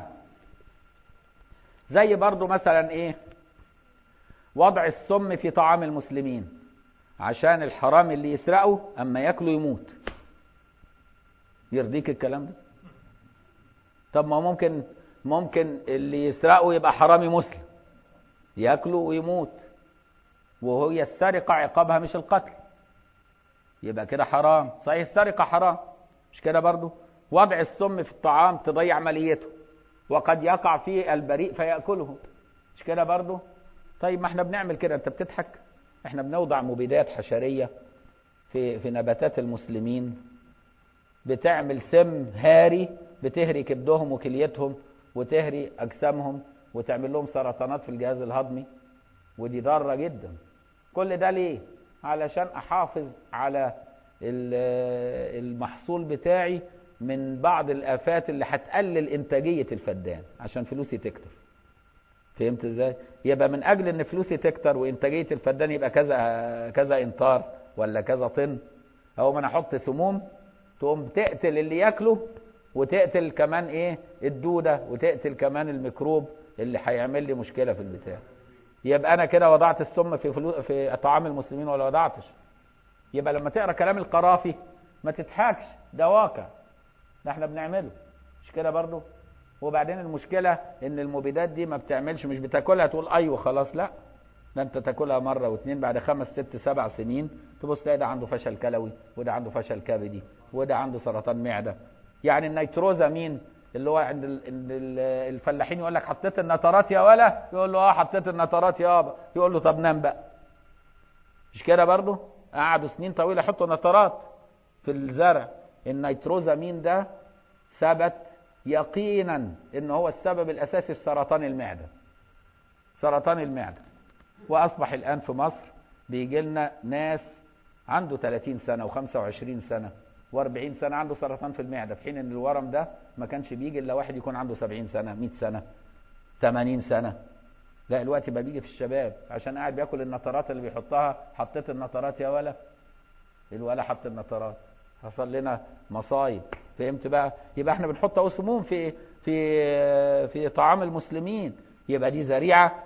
زي برضو مثلا ايه؟ وضع السم في طعام المسلمين عشان الحرام اللي يسرقه اما ياكله يموت. يرضيك الكلام ده؟ طب ما ممكن اللي يسرقه يبقى حرامي مسلم ياكله ويموت، وهي السرقه عقابها مش القتل، يبقى كده حرام. صحيح السرقه حرام، مش كده برضو؟ وضع السم في الطعام تضيع عمليته، وقد يقع فيه البريء فيأكله، مش كده برضو؟ طيب ما احنا بنعمل كده، انت بتضحك؟ احنا بنوضع مبيدات حشريه في نباتات المسلمين، بتعمل سم هاري، بتهري كبدهم وكليتهم وتهري اجسامهم وتعمل لهم سرطانات في الجهاز الهضمي، ودي ضاره جدا. كل ده ليه؟ علشان احافظ على المحصول بتاعي من بعض الآفات اللي هتقلل إنتاجية الفدان عشان فلوسي تكتر. فهمت ازاي؟ يبقى من أجل إن فلوسي تكتر وإنتاجية الفدان يبقى كذا إنطار ولا كذا طن، أو ما أنا أحط سموم تقوم تقتل اللي ياكله وتقتل كمان إيه؟ الدودة، وتقتل كمان الميكروب اللي هيعمل لي مشكلة في البتاع. يبقى أنا كده وضعت السم في طعام المسلمين ولا وضعتش؟ يبقى لما تقرأ كلام القرافي ما تضحكش، ده واقع، ده احنا بنعمله، مش كده برضو؟ وبعدين المشكلة ان المبيدات دي ما بتعملش، مش بتاكلها تقول ايوه خلاص، لا، ده انت تاكلها مرة واثنين، بعد 5 6 7 سنين تبص تلاقي ده عنده فشل كلوي، وده عنده فشل كبدي، وده عنده سرطان معدة. يعني النيتروزامين اللي هو عند الفلاحين يقول لك حطيت النترات يا ولا، يقول له اه حطيت النترات يابا، يقول له طب نام بقى. مش كده برضه؟ قعدوا سنين طويلة يحطوا نترات في الزرع. النيتروزامين ده ثبت يقينا ان هو السبب الاساسي في سرطان المعدة. سرطان المعدة. واصبح الان في مصر بيجي لنا ناس عنده 30 سنة و25 سنة و40 سنة عنده سرطان في المعدة، في حين ان الورم ده ما كانش بيجي الا واحد يكون عنده 70 سنة 100 سنة 80 سنة. لا الوقت بقى بيجي في الشباب عشان قاعد بياكل النترات اللي بيحطها. حطيت النترات يا ولا، الولا حط النترات، حصل لنا مصايب. فهمت بقى؟ يبقى احنا بنحط سموم في طعام المسلمين. يبقى دي ذريعة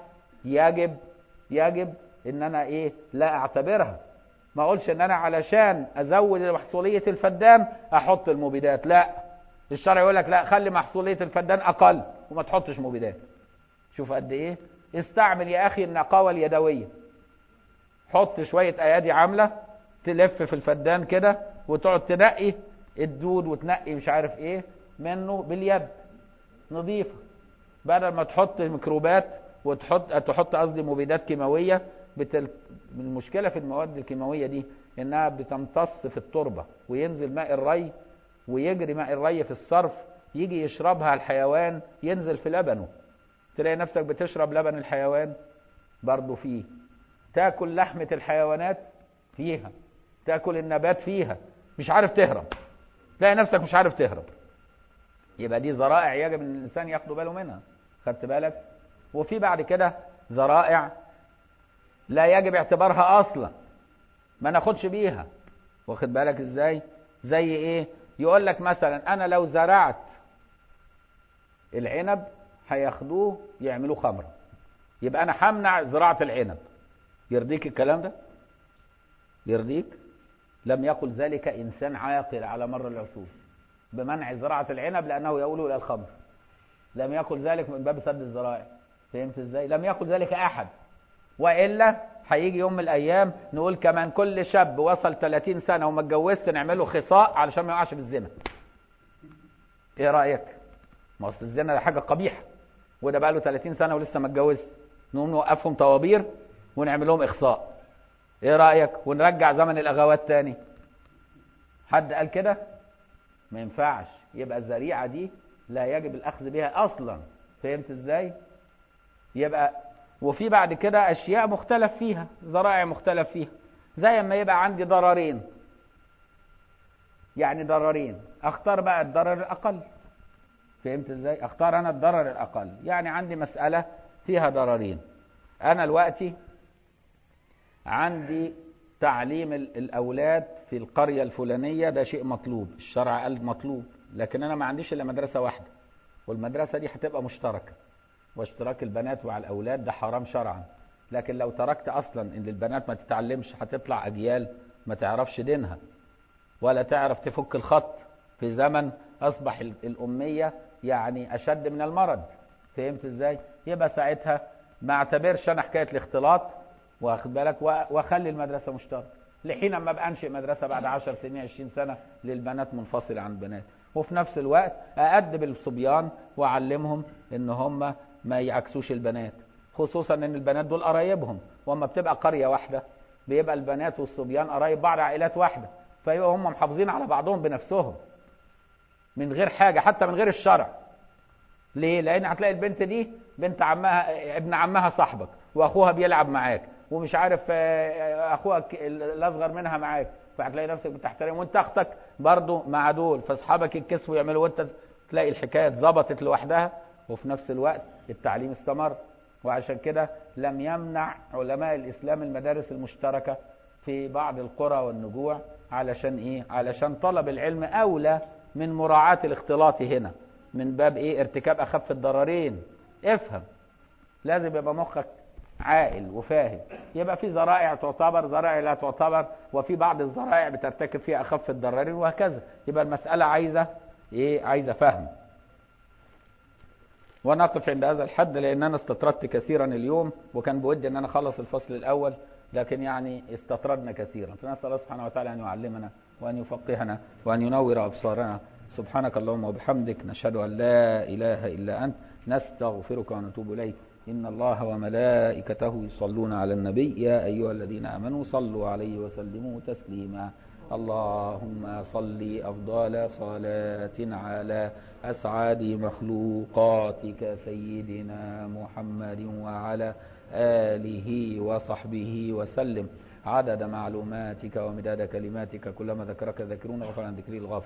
يجب ان انا ايه لا اعتبرها. ما اقولش ان انا علشان ازود محصولية الفدان احط المبيدات، لا. الشرع يقول لك لا، خلي محصولية الفدان اقل وما تحطش مبيدات. شوف قد ايه. استعمل يا اخي النقاوة اليدوية. حط شوية ايادي عاملة تلف في الفدان كده وتقعد تنقي الدود وتنقي مش عارف ايه منه باليد نظيفة، بدل ما تحط ميكروبات تحط قصدي مبيدات كيماوية. المشكلة في المواد الكيماوية دي انها بتمتص في التربة وينزل ماء الري، ويجري ماء الري في الصرف، يجي يشربها الحيوان ينزل في لبنه، تلاقي نفسك بتشرب لبن الحيوان برضو فيه، تاكل لحمة الحيوانات فيها، تاكل النبات فيها، مش عارف تهرب، تلاقي نفسك مش عارف تهرب. يبقى دي ذرائع يجب ان الانسان ياخد باله منها. خدت بالك؟ وفي بعد كده ذرائع لا يجب اعتبارها اصلا، ما ناخدش بيها. واخد بالك ازاي؟ زي ايه؟ يقول لك مثلا انا لو زرعت العنب هياخدوه يعملوه خمره، يبقى انا همنع زراعة العنب. يرضيك الكلام ده؟ يرضيك؟ لم يقل ذلك انسان عاقل على مر العصور بمنع زراعة العنب لانه يؤول الى الخمر. لم يقل ذلك من باب سد الذرائع. فهمت ازاي؟ لم يقل ذلك احد. والا هيجي يوم من الايام نقول كمان كل شاب وصل 30 سنة وما اتجوزش نعمله خصاء علشان ما يقعش في الزنا. ايه رايك؟ ما اصل الزنا ده حاجه قبيحه، وده بقى له 30 سنة ولسه ما اتجوزش، نقوم نوقفهم طوابير ونعمل لهم اخصاء. ايه رايك؟ ونرجع زمن الاغوات تاني. حد قال كده؟ ما ينفعش. يبقى الذريعه دي لا يجب الاخذ بها اصلا. فهمت ازاي؟ يبقى وفي بعد كده اشياء مختلف فيها، ذرائع مختلف فيها، زي ما يبقى عندي ضررين، يعني ضررين اختار بقى الضرر الاقل. فهمت ازاي؟ اختار انا الضرر الاقل. يعني عندي مسألة فيها ضررين، انا دلوقتي عندي تعليم الاولاد في القرية الفلانية، ده شيء مطلوب، الشرع قال مطلوب، لكن انا ما عنديش الا مدرسة واحدة، والمدرسة دي هتبقى مشتركة، واشتراك البنات مع الاولاد ده حرام شرعا. لكن لو تركت اصلا ان البنات ما تتعلمش هتطلع اجيال ما تعرفش دينها ولا تعرف تفك الخط، في زمن اصبح الامية يعني اشد من المرض. فهمت ازاي؟ يبقى ساعتها ما اعتبرش انا حكاية الاختلاط، واخد بالك، واخلي المدرسة مشتركة لحين اما ابقى انشئ مدرسة بعد 10 سنين 20 سنة للبنات منفصلة عن البنات، وفي نفس الوقت أأدب الصبيان وأعلمهم إن هم ما يعكسوش البنات، خصوصا إن البنات دول قرايبهم، وأما بتبقى قرية واحدة بيبقى البنات والصبيان قرايب بعض، عائلات واحدة، فيبقى هم محافظين على بعضهم بنفسهم من غير حاجة، حتى من غير الشرع. ليه؟ لأن هتلاقي البنت دي بنت عمها، ابن عمها صاحبك، وأخوها بيلعب معاك، ومش عارف أخوها الأصغر منها معاك، فهتلاقي نفسك بتحترم، وانت اختك برضو مع دول، فاصحابك يتكسفوا يعملوا، وانت تلاقي الحكايه اتظبطت لوحدها، وفي نفس الوقت التعليم استمر. وعشان كده لم يمنع علماء الاسلام المدارس المشتركه في بعض القرى والنجوع. علشان ايه؟ علشان طلب العلم اولى من مراعاه الاختلاط هنا، من باب ايه؟ ارتكاب اخف الضررين. افهم، لازم يبقى مخك عاقل وفاهم. يبقى في ذرائع تعتبر، ذرائع لا تعتبر، وفي بعض الذرائع بترتكب فيها اخف الضررين، وهكذا. يبقى المسألة عايزة ايه؟ عايزة فهم. ونقف عند هذا الحد، لأن أنا استطردت كثيرا اليوم، وكان بودي أن أنا أخلص الفصل الأول، لكن يعني استطردنا كثيرا. فنسأل الله سبحانه وتعالى أن يعلمنا وأن يفقهنا وأن ينور أبصارنا. سبحانك اللهم وبحمدك، نشهد أن لا إله إلا أنت، نستغفرك ونتوب إليك. إن الله وملائكته يصلون على النبي يا أيها الذين آمنوا صلوا عليه وسلموا تسليما. اللهم صل أفضل صلاة على أسعد مخلوقاتك سيدنا محمد وعلى آله وصحبه وسلم، عدد معلوماتك ومداد كلماتك، كلما ذكرك ذاكرون وغفر عن ذكري الغافل.